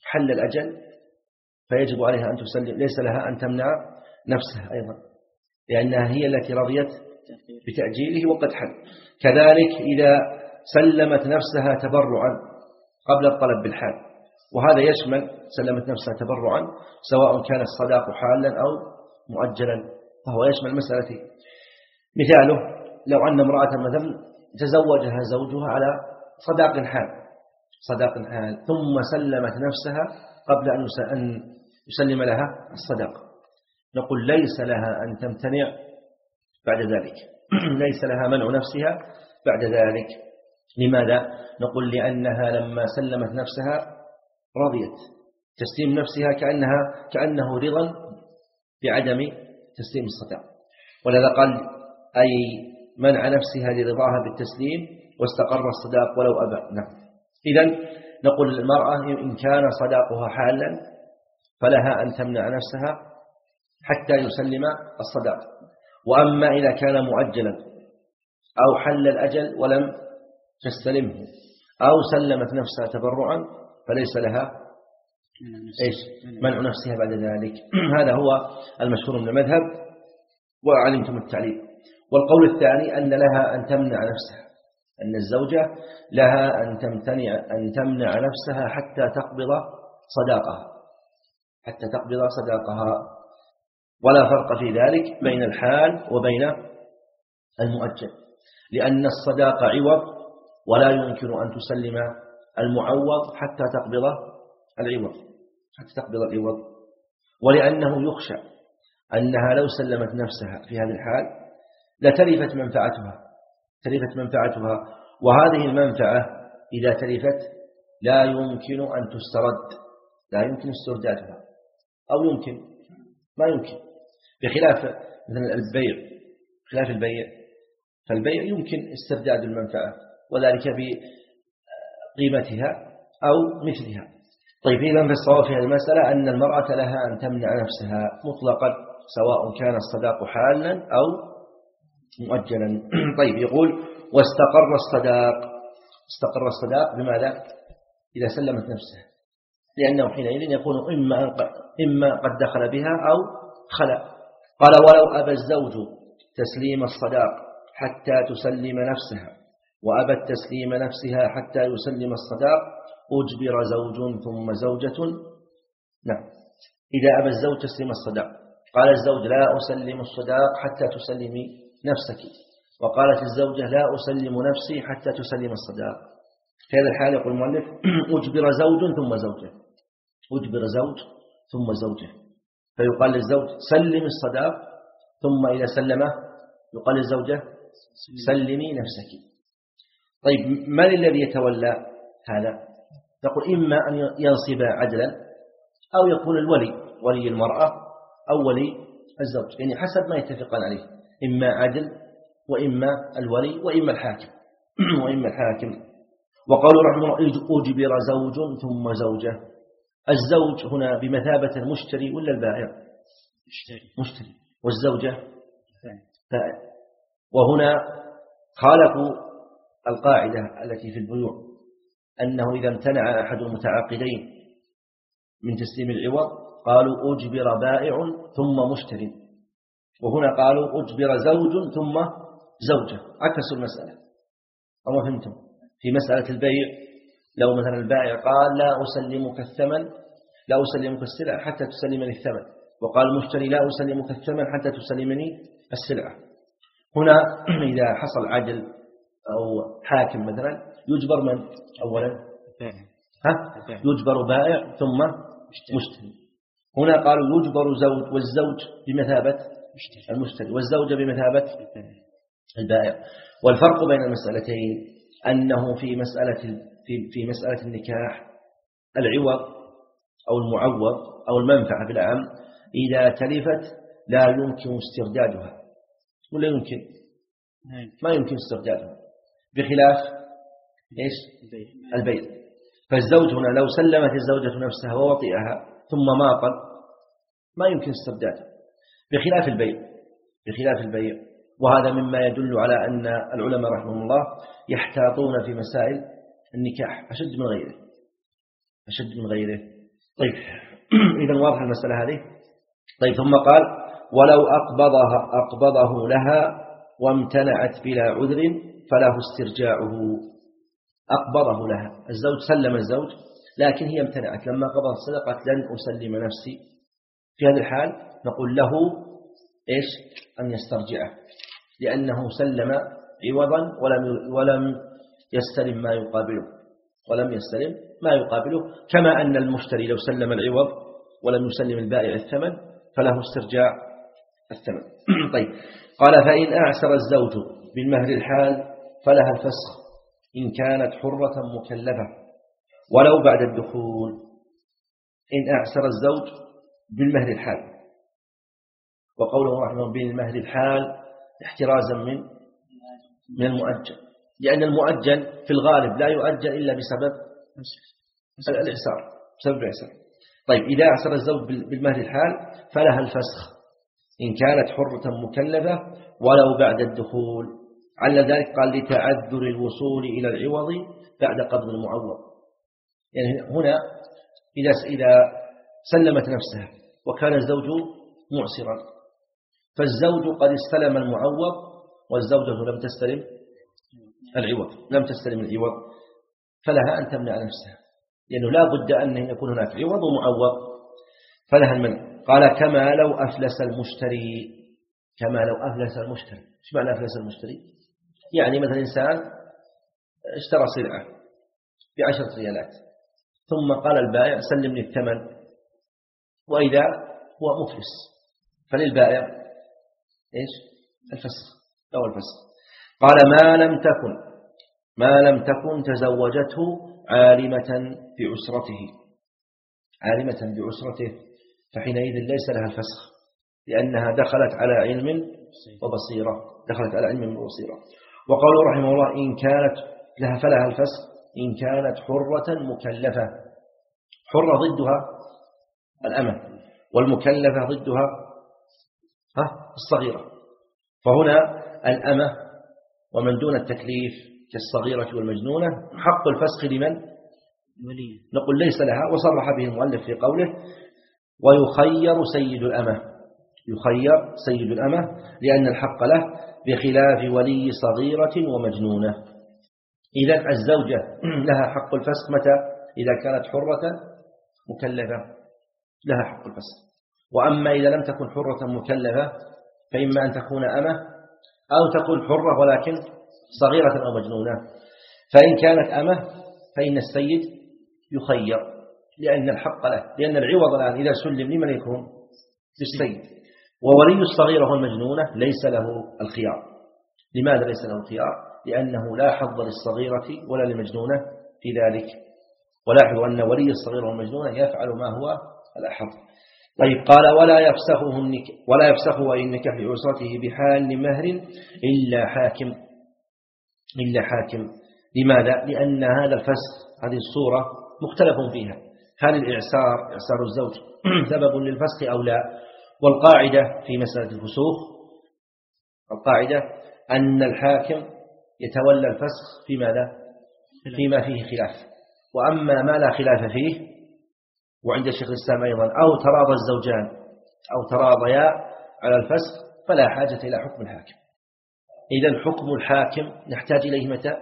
حل الأجل فيجب عليها أن تسلم، ليس لها أن تمنع نفسها أيضا لأنها هي التي رضيت بتأجيله وقد حل. كذلك إذا سلمت نفسها تبرعا قبل الطلب بالحال، وهذا يشمل سلمت نفسها تبرعا سواء كان الصداق حالا أو مؤجلا، فهو يشمل مسألتين. مثاله لو أن امرأة مثلا تزوجها زوجها على صداق حال صداق حال ثم سلمت نفسها قبل أن يسلم لها الصداق، نقول ليس لها أن تمتنع بعد ذلك ليس لها منع نفسها بعد ذلك. لماذا؟ نقول لأنها لما سلمت نفسها رضيت تسليم نفسها كأنها كأنه رضا بعدم تسليم الصداق، ولذا قال أي منع نفسها لرضاها بالتسليم واستقر الصداق ولو أبى. نعم. إذن نقول المرأة إن كان صداقها حالا فلها أن تمنع نفسها حتى يسلم الصداق، وأما إذا كان مؤجلا أو حل الأجل ولم تستلمه أو سلمت نفسها تبرعا فليس لها إيش منع نفسها بعد ذلك. هذا هو المشهور من المذهب وعلمتم التعليل. والقول الثاني أن لها أن تمنع نفسها، أن الزوجة لها أن تمتنع أن تمنع نفسها حتى تقبض صداقها حتى تقبض صداقها ولا فرق في ذلك بين الحال وبين المؤجل، لأن الصداق عوض ولا يمكن أن تسلم المعوض حتى تقبض العوض حتى تقبض العوض ولأنه يخشى أنها لو سلمت نفسها في هذه الحال لتلفت منفعتها تلفت منفعتها وهذه المنفعة إذا تلفت لا يمكن أن تسترد لا يمكن استردادها أو يمكن ما يمكن، بخلاف مثلا البيع خلاف البيع فالبيع يمكن استرداد المنفعة وذلك بقيمتها أو مثلها. طيب إذن في الصواب في هذه المسألة أن المرأة لها أن تمنع نفسها مطلقا سواء كان الصداق حالا أو مؤجلا. طيب يقول واستقر الصداق استقر الصداق بماذا؟ إذا سلمت نفسها، لأنه حينئذ يكون إما إما قد دخل بها أو خلع. قال ولو أبى الزوج تسليم الصداق حتى تسلم نفسها وأبى التسليم نفسها حتى يسلم الصداق أجبر زوج ثم زوجة. نعم. إذا أبى الزوج تسليم الصداق قال الزوج لا أسلم الصداق حتى تسلمي نفسك، وقالت الزوجة لا أسلم نفسي حتى تسلم الصداق. في هذا الحال يقول المؤلف أجبر زوج ثم زوجة أجبر زوج ثم زوجة فيقال للزوج سلم الصداق ثم إذا سلمه يقال للزوجة سلمي نفسك. طيب من الذي يتولى هذا؟ نقول إما أن ينصب عدلا أو يكون الولي ولي المرأة أو ولي الزوج، يعني حسب ما يتفقان عليه، إما عدل وإما الولي وإما الحاكم وإما الحاكم. وقالوا رحمه الله أجبر زوج ثم زوجة. الزوج هنا بمثابة المشتري ولا البائع؟ مشتري مشتري والزوجة بائع. وهنا خالفوا القاعدة التي في البيوع أنه إذا امتنع أحد المتعاقدين من تسليم العوض قالوا أجبر بائع ثم مشتري، وهنا قالوا أجبر زوج ثم زوجة، عكسوا المسألة. أما فهمتم؟ في مسألة البيع لو مثلا البائع قال لا أسلمك الثمن لا أسلمك السلعة حتى تسلمني الثمن، وقال المشتري لا أسلمك الثمن حتى تسلمني السلعة. هنا إذا حصل عدل أو حاكم مثلا يجبر من أولا؟ ها؟ يجبر بائع ثم مشتري. هنا قالوا يجبر زوج والزوج بمثابة المشتري والزوجة بمثابة البائع. والفرق بين المسألتين أنه في مسألة في في مسألة النكاح العوض أو المعوض أو المنفعة بالعام إذا تلفت لا يمكن استردادها ولا يمكن ما يمكن استردادها، بخلاف إيش البيع. فالزوج هنا لو سلمت الزوجة نفسها ووطئها ثم ماطل ما يمكن استردادها، بخلاف البيع بخلاف البيع وهذا مما يدل على أن العلماء رحمهم الله يحتاطون في مسائل النكاح أشد من غيره أشد من غيره طيب إذا واضح المسألة هذه. طيب ثم قال ولو أقبضها أقبضه لها وامتنعت بلا عذر فله استرجاعه. أقبضه لها، الزوج سلم الزوج لكن هي امتنعت، لما قبض الصدقة قالت لن أسلم نفسي، في هذه الحال نقول له إيش؟ أن يسترجعه، لأنه سلم عوضا ولم ولم يستلم ما يقابله ولم يستلم ما يقابله كما أن المشتري لو سلم العوض ولم يسلم البائع الثمن فله استرجاع الثمن. طيب قال فإن أعسر الزوج بالمهر الحال فلها الفسخ إن كانت حرة مكلفة ولو بعد الدخول. إن أعسر الزوج بالمهر الحال، وقوله رحمه بين المهر الحال احترازا من من المؤجل، لأن المؤجل في الغالب لا يؤجل إلا بسبب الإعسار، بسبب الإعسار. طيب إذا أعسر الزوج بالمهر الحال فلها الفسخ إن كانت حرة مكلفة ولو بعد الدخول. على ذلك قال لتعذر الوصول إلى العوض بعد قبض المعوض. يعني هنا إذا إذا سلمت نفسها وكان الزوج معسرا، فالزوج قد استلم المعوض والزوجة لم تستلم العوض لم تستلم العوض فلها أن تمنع نفسها، لأنه لا بد أن يكون هناك عوض ومعوض، فلها المنع. قال كما لو أفلس المشتري. كما لو أفلس المشتري، ايش معنى أفلس المشتري؟ يعني مثلا إنسان اشترى سلعة بعشرة ريالات ثم قال البائع سلمني الثمن، وإذا هو مفلس فللبائع إيش؟ الفسخ أو الفسخ. قال ما لم تكن ما لم تكن تزوجته عالمة بعسرته عالمة بعسرته فحينئذ ليس لها الفسخ، لأنها دخلت على علم وبصيرة دخلت على علم وبصيرة. وقوله رحمه الله إن كانت لها فلها الفسخ إن كانت حرة مكلفة. حرة ضدها الأمة، والمكلفة ضدها ها الصغيرة. فهنا الأمة ومن دون التكليف كالصغيرة والمجنونة حق الفسخ لمن؟ ولي. نقول ليس لها، وصرح به المؤلف في قوله ويخير سيد الأمة. يخير سيد الأمة لأن الحق له بخلاف ولي صغيرة ومجنونة. إذا الزوجة لها حق الفسخ متى؟ إذا كانت حرة مكلفة لها حق الفسخ. وأما إذا لم تكن حرة مكلفة فإما أن تكون أمة أو تكون حرة ولكن صغيرة أو مجنونة. فإن كانت أمة فإن السيد يخير لأن الحق له، لأن العوض الآن إذا سلم لمن يكون؟ للسيد. وولي الصغيرة والمجنونة ليس له الخيار. لماذا ليس له الخيار؟ لأنه لا حظ للصغيرة ولا للمجنونة في ذلك. ولاحظوا أن ولي الصغيرة والمجنونة يفعل ما هو الأحظ. طيب قال ولا يفسخه النكاح ولا يفسخه أي النكاح لعسرته بحال مهر إلا حاكم إلا حاكم. لماذا؟ لأن هذا الفسخ هذه الصورة مختلف فيها، هل الإعسار إعسار الزوج سبب للفسخ أو لا؟ والقاعدة في مسألة الفسوخ القاعدة أن الحاكم يتولى الفسخ في ماذا؟ فيما فيه خلاف. وأما ما لا خلاف فيه وعند الشيخ الإسلام أيضا أو تراضى الزوجان أو تراضيا على الفسخ فلا حاجة إلى حكم الحاكم. إذن حكم الحاكم نحتاج إليه متى؟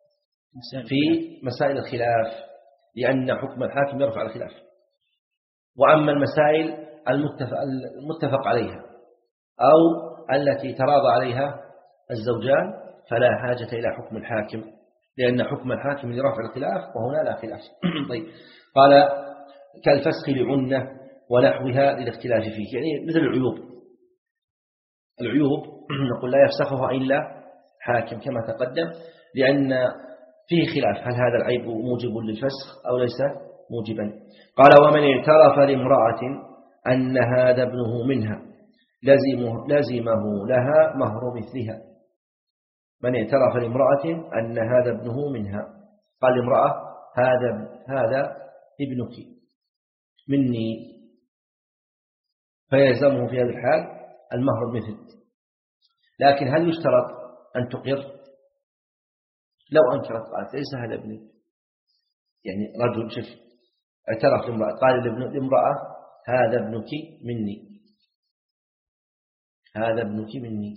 في مسائل الخلاف، لأن حكم الحاكم يرفع الخلاف. وأما المسائل المتفق, المتفق عليها أو التي تراضى عليها الزوجان فلا حاجة إلى حكم الحاكم، لأن حكم الحاكم لرفع الخلاف وهنا لا خلاف. طيب قال كالفسخ لعنة ونحوها للاختلاف فيه، يعني مثل العيوب العيوب نقول لا يفسخها إلا حاكم كما تقدم، لأن فيه خلاف هل هذا العيب موجب للفسخ أو ليس موجبا. قال ومن اعترف لامرأة أن هذا ابنه منها لزمه, لزمه لها مهر مثلها. من اعترف لامرأة أن هذا ابنه منها، قال لامرأة هذا هذا ابنك مني، فيلزمه في هذا الحال المهر المثل. لكن هل يشترط أن تقر؟ لو أنكرت قالت ليس هذا ابني، يعني رجل شف اعترف لامرأة، قال لامرأة هذا ابنك مني، هذا ابنك مني.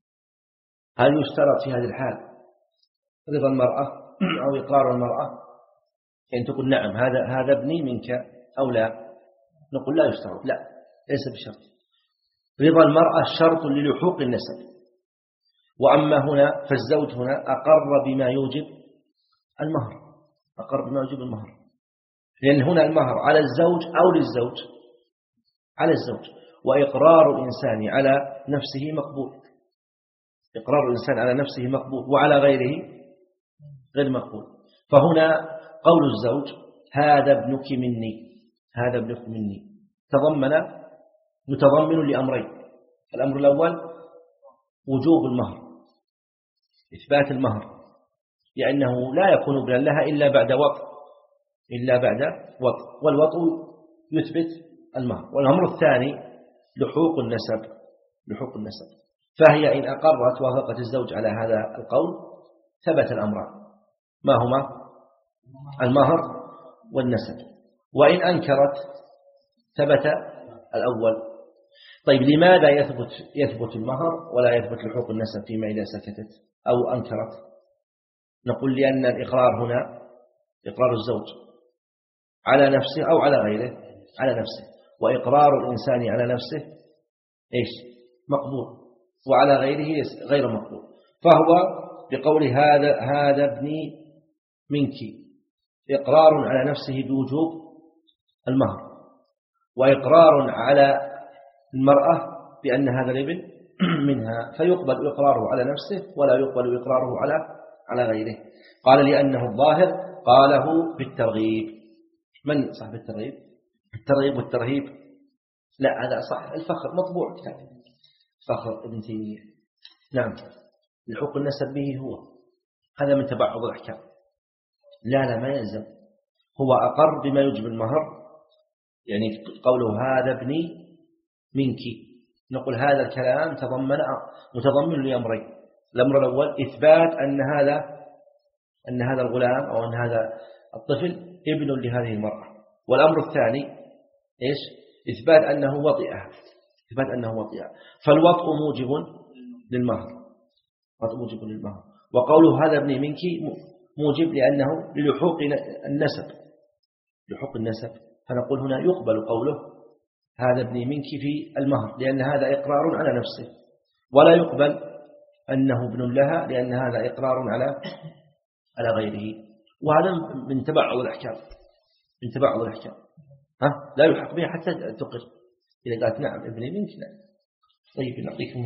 هل يشترط في هذه الحال رضا المرأة أو إقرار المرأة؟ يعني تقول نعم هذا هذا ابني منك أو لا؟ نقول لا يشترط، لا ليس بشرط. رضا المرأة شرط للحوق النسب. وأما هنا فالزوج هنا أقر بما يوجب المهر، أقر بما يوجب المهر، لأن هنا المهر على الزوج أو للزوج؟ على الزوج. وإقرار الإنسان على نفسه مقبول، إقرار الإنسان على نفسه مقبول وعلى غيره غير مقبول. فهنا قول الزوج هذا ابنك مني، هذا ابنك مني تضمن متضمن لأمرين. الأمر الأول وجوب المهر، إثبات المهر، لأنه لا يكون ابنا لها إلا بعد وطء، إلا بعد وطء، والوطء يثبت المهر. والأمر الثاني لحوق النسب، لحوق النسب. فهي إن أقرت وافقت الزوج على هذا القول ثبت الأمران، ما هما؟ المهر والنسب. وإن أنكرت ثبت الأول. طيب لماذا يثبت يثبت المهر ولا يثبت لحوق النسب فيما إذا سكتت أو أنكرت؟ نقول لأن الإقرار هنا إقرار الزوج على نفسه أو على غيره، على نفسه، وإقرار الإنسان على نفسه إيش؟ مقبول، وعلى غيره غير مقبول. فهو بقول هذا هذا ابني منك إقرار على نفسه بوجوب المهر، وإقرار على المرأة بأن هذا الابن منها، فيقبل إقراره على نفسه ولا يقبل إقراره على على غيره. قال لأنه الظاهر، قاله بالترغيب. من صاحب الترغيب؟ الترغيب والترهيب، لا هذا صح، الفخر مطبوع كتاب فخر ابن تيمية. نعم الحق النسب به هو هذا من تبعض الأحكام. لا لا ما يلزم، هو أقر بما يجب المهر، يعني قوله هذا ابني منك، نقول هذا الكلام تضمن متضمن لأمرين. الأمر الأول إثبات أن هذا أن هذا الغلام أو أن هذا الطفل ابن لهذه المرأة. والأمر الثاني إيش؟ إثبات أنه وطئها، إثبات أنه وطئها. فالوطء موجب للمهر، وطء موجب للمهر. وقوله هذا ابني منك موجب لأنه للحوق النسب، لحوق النسب. فنقول هنا يقبل قوله هذا ابني منك في المهر، لأن هذا إقرار على نفسه، ولا يقبل أنه ابن لها لأن هذا إقرار على على غيره. وهذا من تبعض الأحكام، من تبعض الأحكام. ها لا يلحق بها حتى تقر. إذا قالت نعم ابني منك نعم. طيب نعطيكم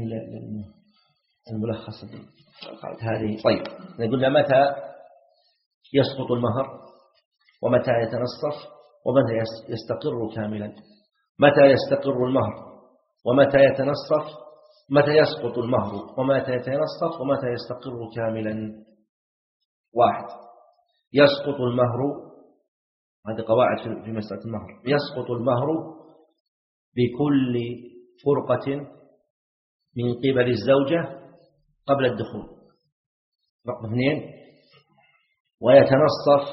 الملخص هذه. طيب نقول متى يسقط المهر ومتى يتنصف ومتى يستقر كاملا. متى يستقر المهر ومتى يتنصف، متى يسقط المهر ومتى يتنصف ومتى يستقر كاملا. واحد، يسقط المهر، هذه قواعد في مسألة المهر. يسقط المهر بكل فرقة من قبل الزوجة قبل الدخول. رقم اثنين، ويتنصف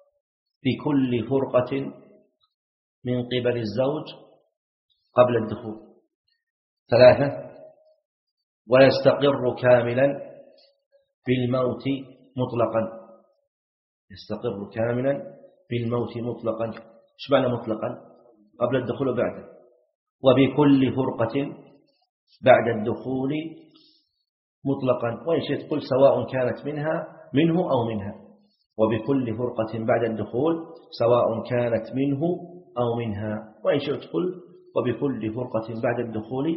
بكل فرقة من قبل الزوج قبل الدخول. ثلاثة، ويستقر كاملا بالموت مطلقا. يستقر كاملا بالموت مطلقا. ايش معنى مطلقا؟ قبل الدخول وبعده. وبكل فرقة بعد الدخول مطلقا، وإن شئت قل سواء كانت منها منه أو منها. وبكل فرقة بعد الدخول سواء كانت منه أو منها، وإن شئت قل وبكل فرقة بعد الدخول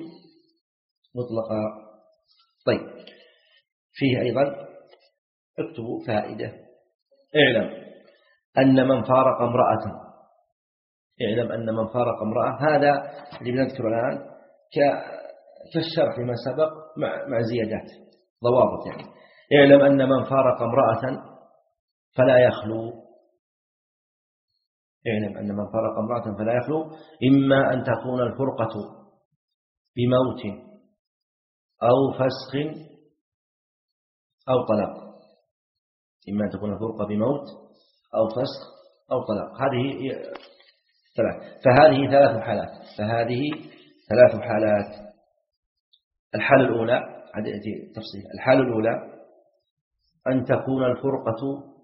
مطلقا. طيب فيه أيضا اكتبوا فائدة. اعلم أن من فارق امرأة، اعلم أن من فارق امرأة، هذا اللي بنذكره الآن كالشرح لما سبق مع, مع زيادات ضوابط. يعني اعلم أن من فارق امرأة فلا يخلو، اعلم أن من فارق امرأة فلا يخلو، إما أن تكون الفرقة بموت أو فسخ أو طلاق. إما أن تكون الفرقة بموت أو فسخ أو طلاق. هذه ثلاث. فهذه ثلاث حالات فهذه ثلاث حالات. الحالة الأولى عاد يأتي تفصيل. الحالة الأولى أن تكون الفرقة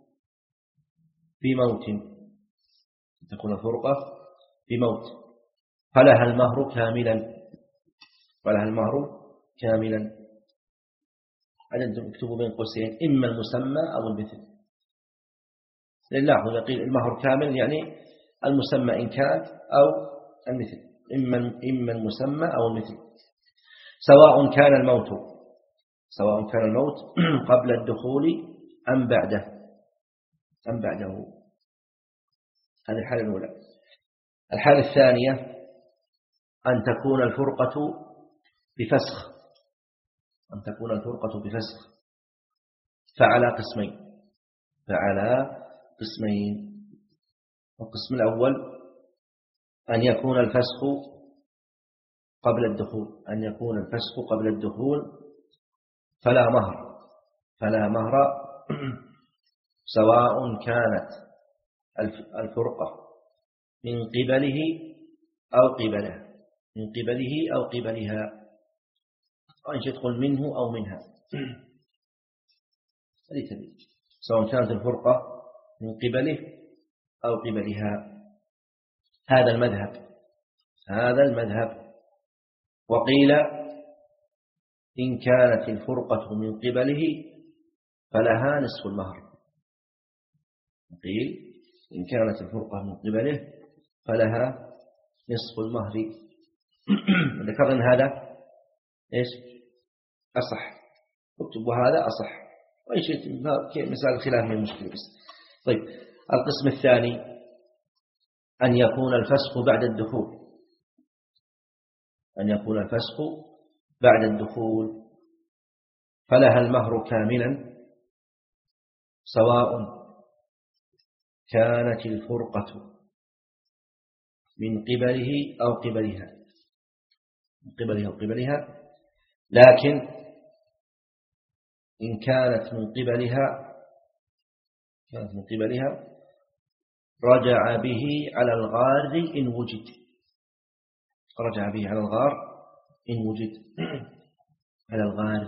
بموت أن تكون الفرقة بموت فلها المهر كاملا فلها المهر كاملا. أنتم اكتبوا بين قوسين إما المسمى أو المثل، لله يقول المهر كامل يعني المسمى إن كان أو المثل، إما إما المسمى أو المثل، سواء كان الموت سواء كان الموت قبل الدخول أم بعده أم بعده. هذه الحالة الأولى. الحالة الثانية أن تكون الفرقة بفسخ أن تكون الفرقة بفسخ فعلى قسمين فعلى قسمين. القسم الأول أن يكون الفسخ قبل الدخول أن يكون الفسخ قبل الدخول فلا مهر فلا مهر سواء كانت الفرقة من قبله أو قبله من قبله أو قبلها، وإن شئت تقول منه أو منها سواء كانت الفرقة من قبله أو قبلها. هذا المذهب هذا المذهب. وقيل إن كانت الفرقة من قبله فلها نصف المهر. قيل إن كانت الفرقة من قبله فلها نصف المهر. ذكرنا هذا إيش أصح، اكتب وهذا أصح، وإن شئت مثال الخلاف من المشكلة بس. طيب القسم الثاني أن يكون الفسخ بعد الدخول أن يكون الفسخ بعد الدخول فلها المهر كاملا سواء كانت الفرقة من قبله أو قبلها من قبله أو قبلها، لكن إن كانت من قبلها كانت من قبلها رجع به على الغار إن وجد رجع به على الغار إن وجد على الغار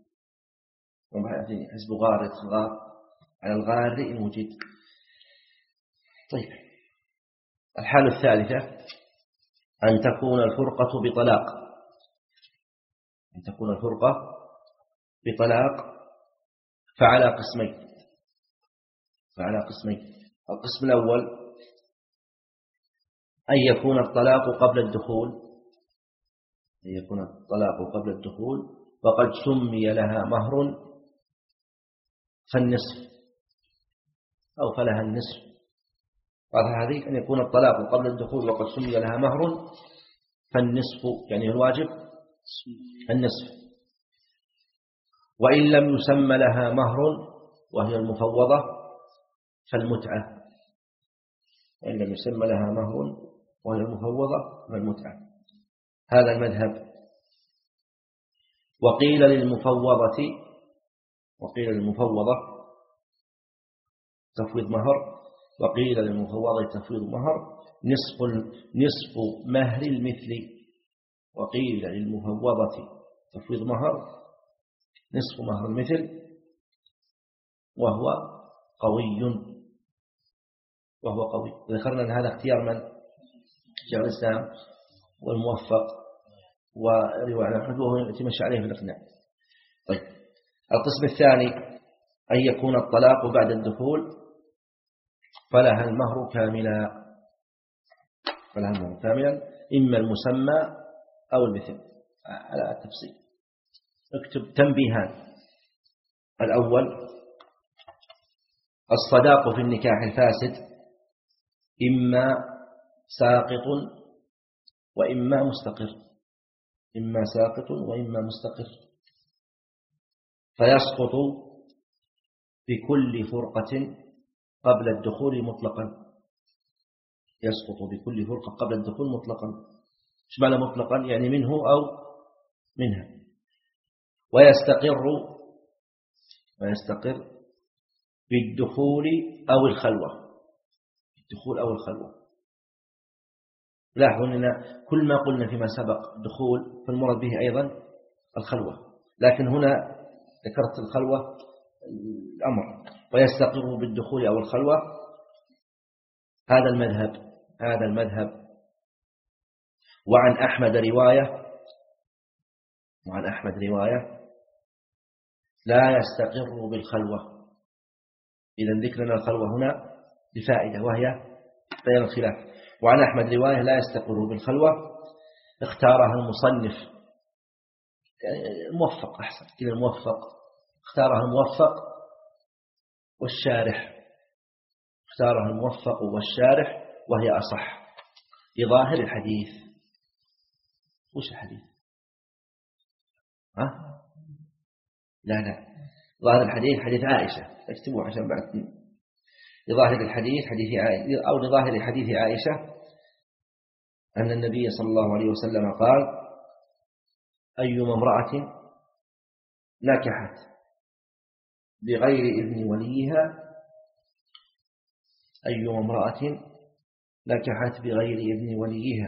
حسب غارة الغار على الغار إن وجد. طيب الحالة الثالثة أن تكون الفرقة بطلاق أن تكون الفرقة بطلاق فعلى قسمين فعلى قسمين. القسم الأول أن يكون الطلاق قبل الدخول أن يكون الطلاق قبل الدخول وقد سمي لها مهر فالنصف أو فلها النصف. هذه أن يكون الطلاق قبل الدخول وقد سمي لها مهر فالنصف يعني الواجب النصف. وإن لم يسمى لها مهر وهي المفوضة فالمتعة وإن لم يسمى لها مهر وهي المفوضة فالمتعة. هذا المذهب. وقيل للمفوضة وقيل للمفوضة تفويض مهر وقيل للمفوضة تفويض مهر نصف نصف مهر المثل. وقيل للمفوضة تفويض مهر نصف مهر المثل وهو قوي وهو قوي. ذكرنا أن هذا اختيار من شيخ الإسلام والموفق ورواية عن أحمد وهو يتمشى عليه في الإقناع. طيب القسم الثاني أن يكون الطلاق بعد الدخول فلها المهر كاملا فلها المهر كاملا إما المسمى أو المثل على التفصيل. اكتب تنبيهان. الأول الصداق في النكاح الفاسد إما ساقط وإما مستقر إما ساقط وإما مستقر فيسقط بكل فرقة قبل الدخول مطلقا يسقط بكل فرقة قبل الدخول مطلقا. ايش معنى مطلقا؟ يعني منه أو منها. ويستقر ويستقر بالدخول أو الخلوة الدخول أو الخلوة لاحظوا أننا كل ما قلنا فيما سبق دخول فالمراد به أيضا الخلوة، لكن هنا ذكرت الخلوة الأمر. ويستقر بالدخول أو الخلوة، هذا المذهب هذا المذهب وعن أحمد رواية وعن أحمد رواية لا يستقر بالخلوة. إذا ذكرنا الخلوة هنا بفائدة وهي بيان الخلاف. وعن أحمد رواية لا يستقر بالخلوة اختارها المصنف، الموفق أحسن كذا، الموفق اختارها الموفق والشارح اختارها الموفق والشارح وهي أصح لظاهر الحديث. وش الحديث؟ ها؟ لا لا ظاهر الحديث حديث عائشة، اكتبوه عشان بعد. لظاهر الحديث حديث عائشة، أو لظاهر حديث عائشة أن النبي صلى الله عليه وسلم قال: أيما امرأة نكحت بغير إذن وليها أيما امرأة نكحت بغير إذن وليها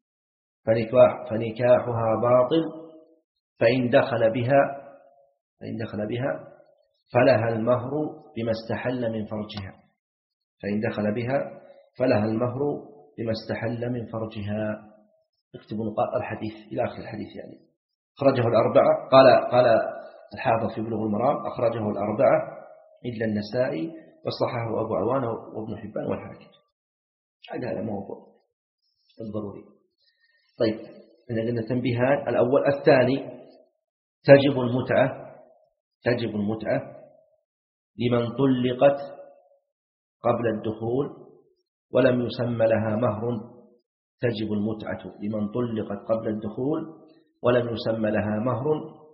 فنكاح فنكاحها باطل فإن دخل بها فإن دخل بها فلها المهر بما استحل من فرجها فإن دخل بها فلها المهر بما استحل من فرجها. اكتبوا نقاط الحديث إلى آخر الحديث. يعني أخرجه الأربعة، قال قال الحافظ في بلوغ المرام أخرجه الأربعة إلا النسائي وصححه أبو عوان وابن حبان والحاكم. هذا موضوع الضروري. طيب إذا قلنا تنبيهان: الأول الثاني تجب المتعة تجب المتعة لمن طلقت قبل الدخول ولم يسمى لها مهر تجب المتعة لمن طلقت قبل الدخول ولم يسمى لها مهر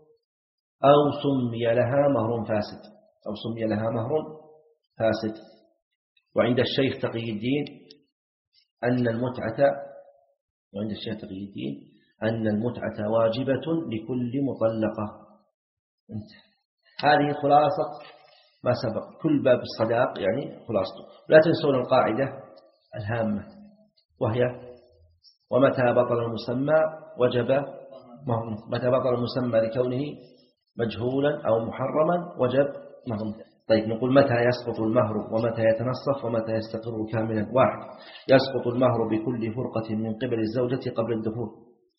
أو سمي لها مهر فاسد أو سمي لها مهر فاسد. وعند الشيخ تقي الدين أن المتعة وعند الشيخ تقي الدين أن المتعة واجبة لكل مطلقة. انت. هذه خلاصة ما سبق، كل باب الصداق يعني خلاصته. لا تنسون القاعدة الهامة وهي: ومتى بطل المسمى وجب مهر. متى بطل المسمى لكونه مجهولا أو محرما وجب مهر. طيب نقول متى يسقط المهر ومتى يتنصف ومتى يستقر كاملا. واحد: يسقط المهر بكل فرقة من قبل الزوجة قبل الدخول،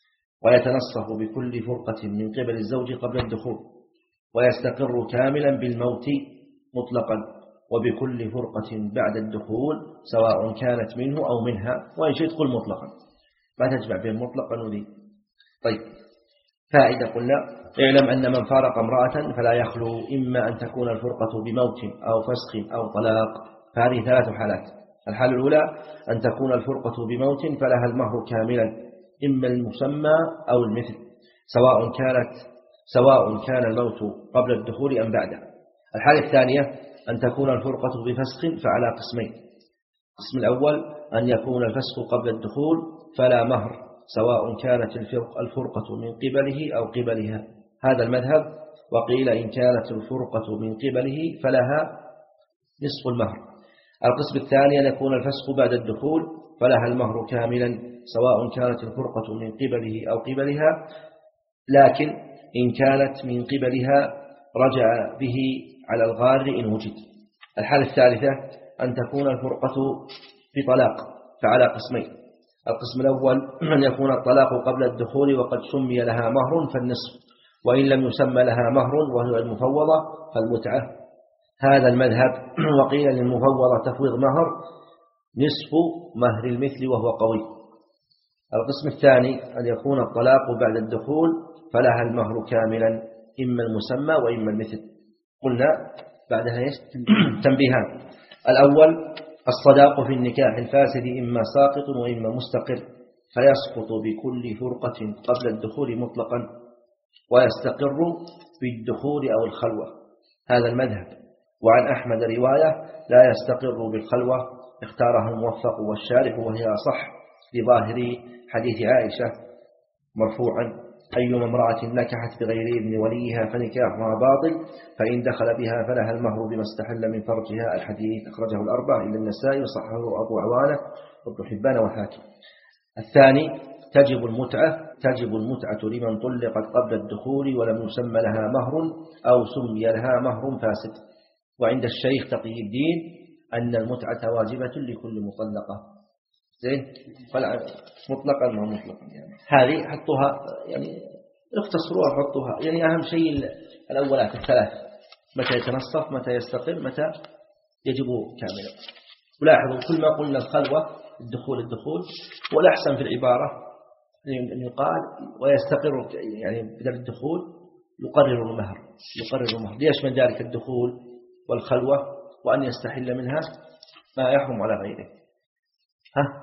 ويتنصف بكل فرقة من قبل الزوج قبل الدخول، ويستقر كاملا بالموت مطلقا وبكل فرقة بعد الدخول سواء كانت منه أو منها، وإن شئت قل مطلقا، ما تجمع بين مطلقا وذي. طيب فائدة: قلنا اعلم أن من فارق امرأة فلا يخلو إما أن تكون الفرقة بموت أو فسخ أو طلاق، فهذه ثلاث حالات. الحالة الأولى أن تكون الفرقة بموت فلها المهر كاملا إما المسمى أو المثل سواء كانت سواء كان الموت قبل الدخول أم بعده. الحالة الثانية أن تكون الفرقة بفسخ فعلى قسمين: القسم الأول أن يكون الفسخ قبل الدخول فلا مهر سواء كانت الفرقة من قبله أو قبلها، هذا المذهب. وقيل إن كانت الفرقة من قبله فلها نصف المهر. القسم الثاني أن يكون الفسخ بعد الدخول فلها المهر كاملا سواء كانت الفرقة من قبله أو قبلها، لكن إن كانت من قبلها رجع به على الغار إن وجد. الحالة الثالثة أن تكون الفرقة بطلاق فعلى قسمين: القسم الأول أن يكون الطلاق قبل الدخول وقد سمي لها مهر فالنصف، وإن لم يسمى لها مهر وهي المفوضة فالمتعة، هذا المذهب. وقيل للمفوضة تفويض مهر نصف مهر المثل وهو قوي. القسم الثاني أن يكون الطلاق بعد الدخول فلها المهر كاملا إما المسمى وإما المثل. قلنا بعدها تنبيهان: الأول الصداق في النكاح الفاسد إما ساقط وإما مستقر، فيسقط بكل فرقة قبل الدخول مطلقا ويستقر بالدخول أو الخلوة، هذا المذهب. وعن أحمد رواية لا يستقر بالخلوة اختارها الموفق والشارح وهي أصح لظاهر حديث عائشة مرفوعا: أيما امرأة نكحت بغير إذن وليها فنكاحها باطل فإن دخل بها فلها المهر بما استحل من فرجها. الحديث أخرجه الأربعة إلا النسائي وصححه أبو عوانة وابن حبان والحاكم. الثاني تجب المتعة تجب المتعة لمن طلقت قبل الدخول ولم يسمى لها مهر أو سمي لها مهر فاسد. وعند الشيخ تقي الدين أن المتعة واجبة لكل مطلقة. زين مطلقا ما مطلقا يعني هذه حطوها يعني اختصروها حطوها يعني أهم شيء الأولات الثلاث متى يتنصف متى يستقل متى يجب كاملا. ولاحظوا كل ما قلنا الخلوة الدخول الدخول والأحسن في العبارة أن يقال ويستقر يعني بدل الدخول يقرر المهر يقرر المهر. ليش من ذلك الدخول والخلوة وأن يستحل منها ما يحرم على غيره. ها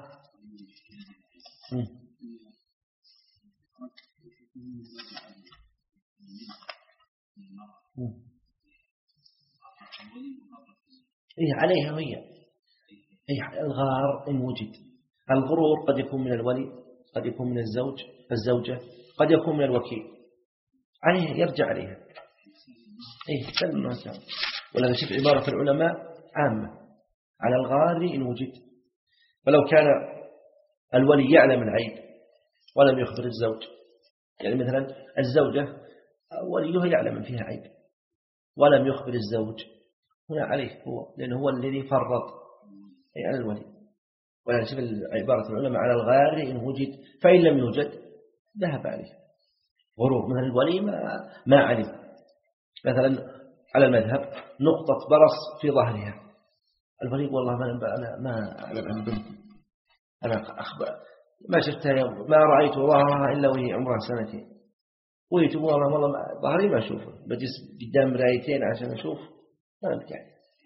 إيه عليها هي إيه الغار إن وجد. الغرور قد يكون من الولي قد يكون من الزوج الزوجة قد يكون من الوكيل عليها يرجع عليها إيه سلم سلم. ولا نشوف عبارة العلماء عامة على الغار إن وجد. فلو كان الولي يعلم العيب ولم يخبر الزوج يعني مثلا الزوجة وليها يعلم فيها عيب ولم يخبر الزوج هنا عليه هو لأنه هو الذي فرط أي على الولي. ولا نشوف عبارة العلماء على الغار إن وجد فإن لم يوجد ذهب عليه غرور. مثلا الولي ما, ما علم مثلا على المذهب نقطة برص في ظهرها الولي والله ما أنا ما أعلم عن بنتي أنا أخبر ما شفتها يوم ما رأيت ظهرها إلا وهي عمرها سنتين ويتم والله والله ظهري ما أشوفه بجلس قدام مرايتين عشان أشوف ما أمكن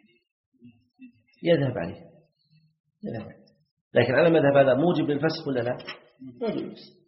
يذهب عليه يذهب عليه. لكن على المذهب هذا موجب للفسخ ولا لا؟ موجب للفسخ.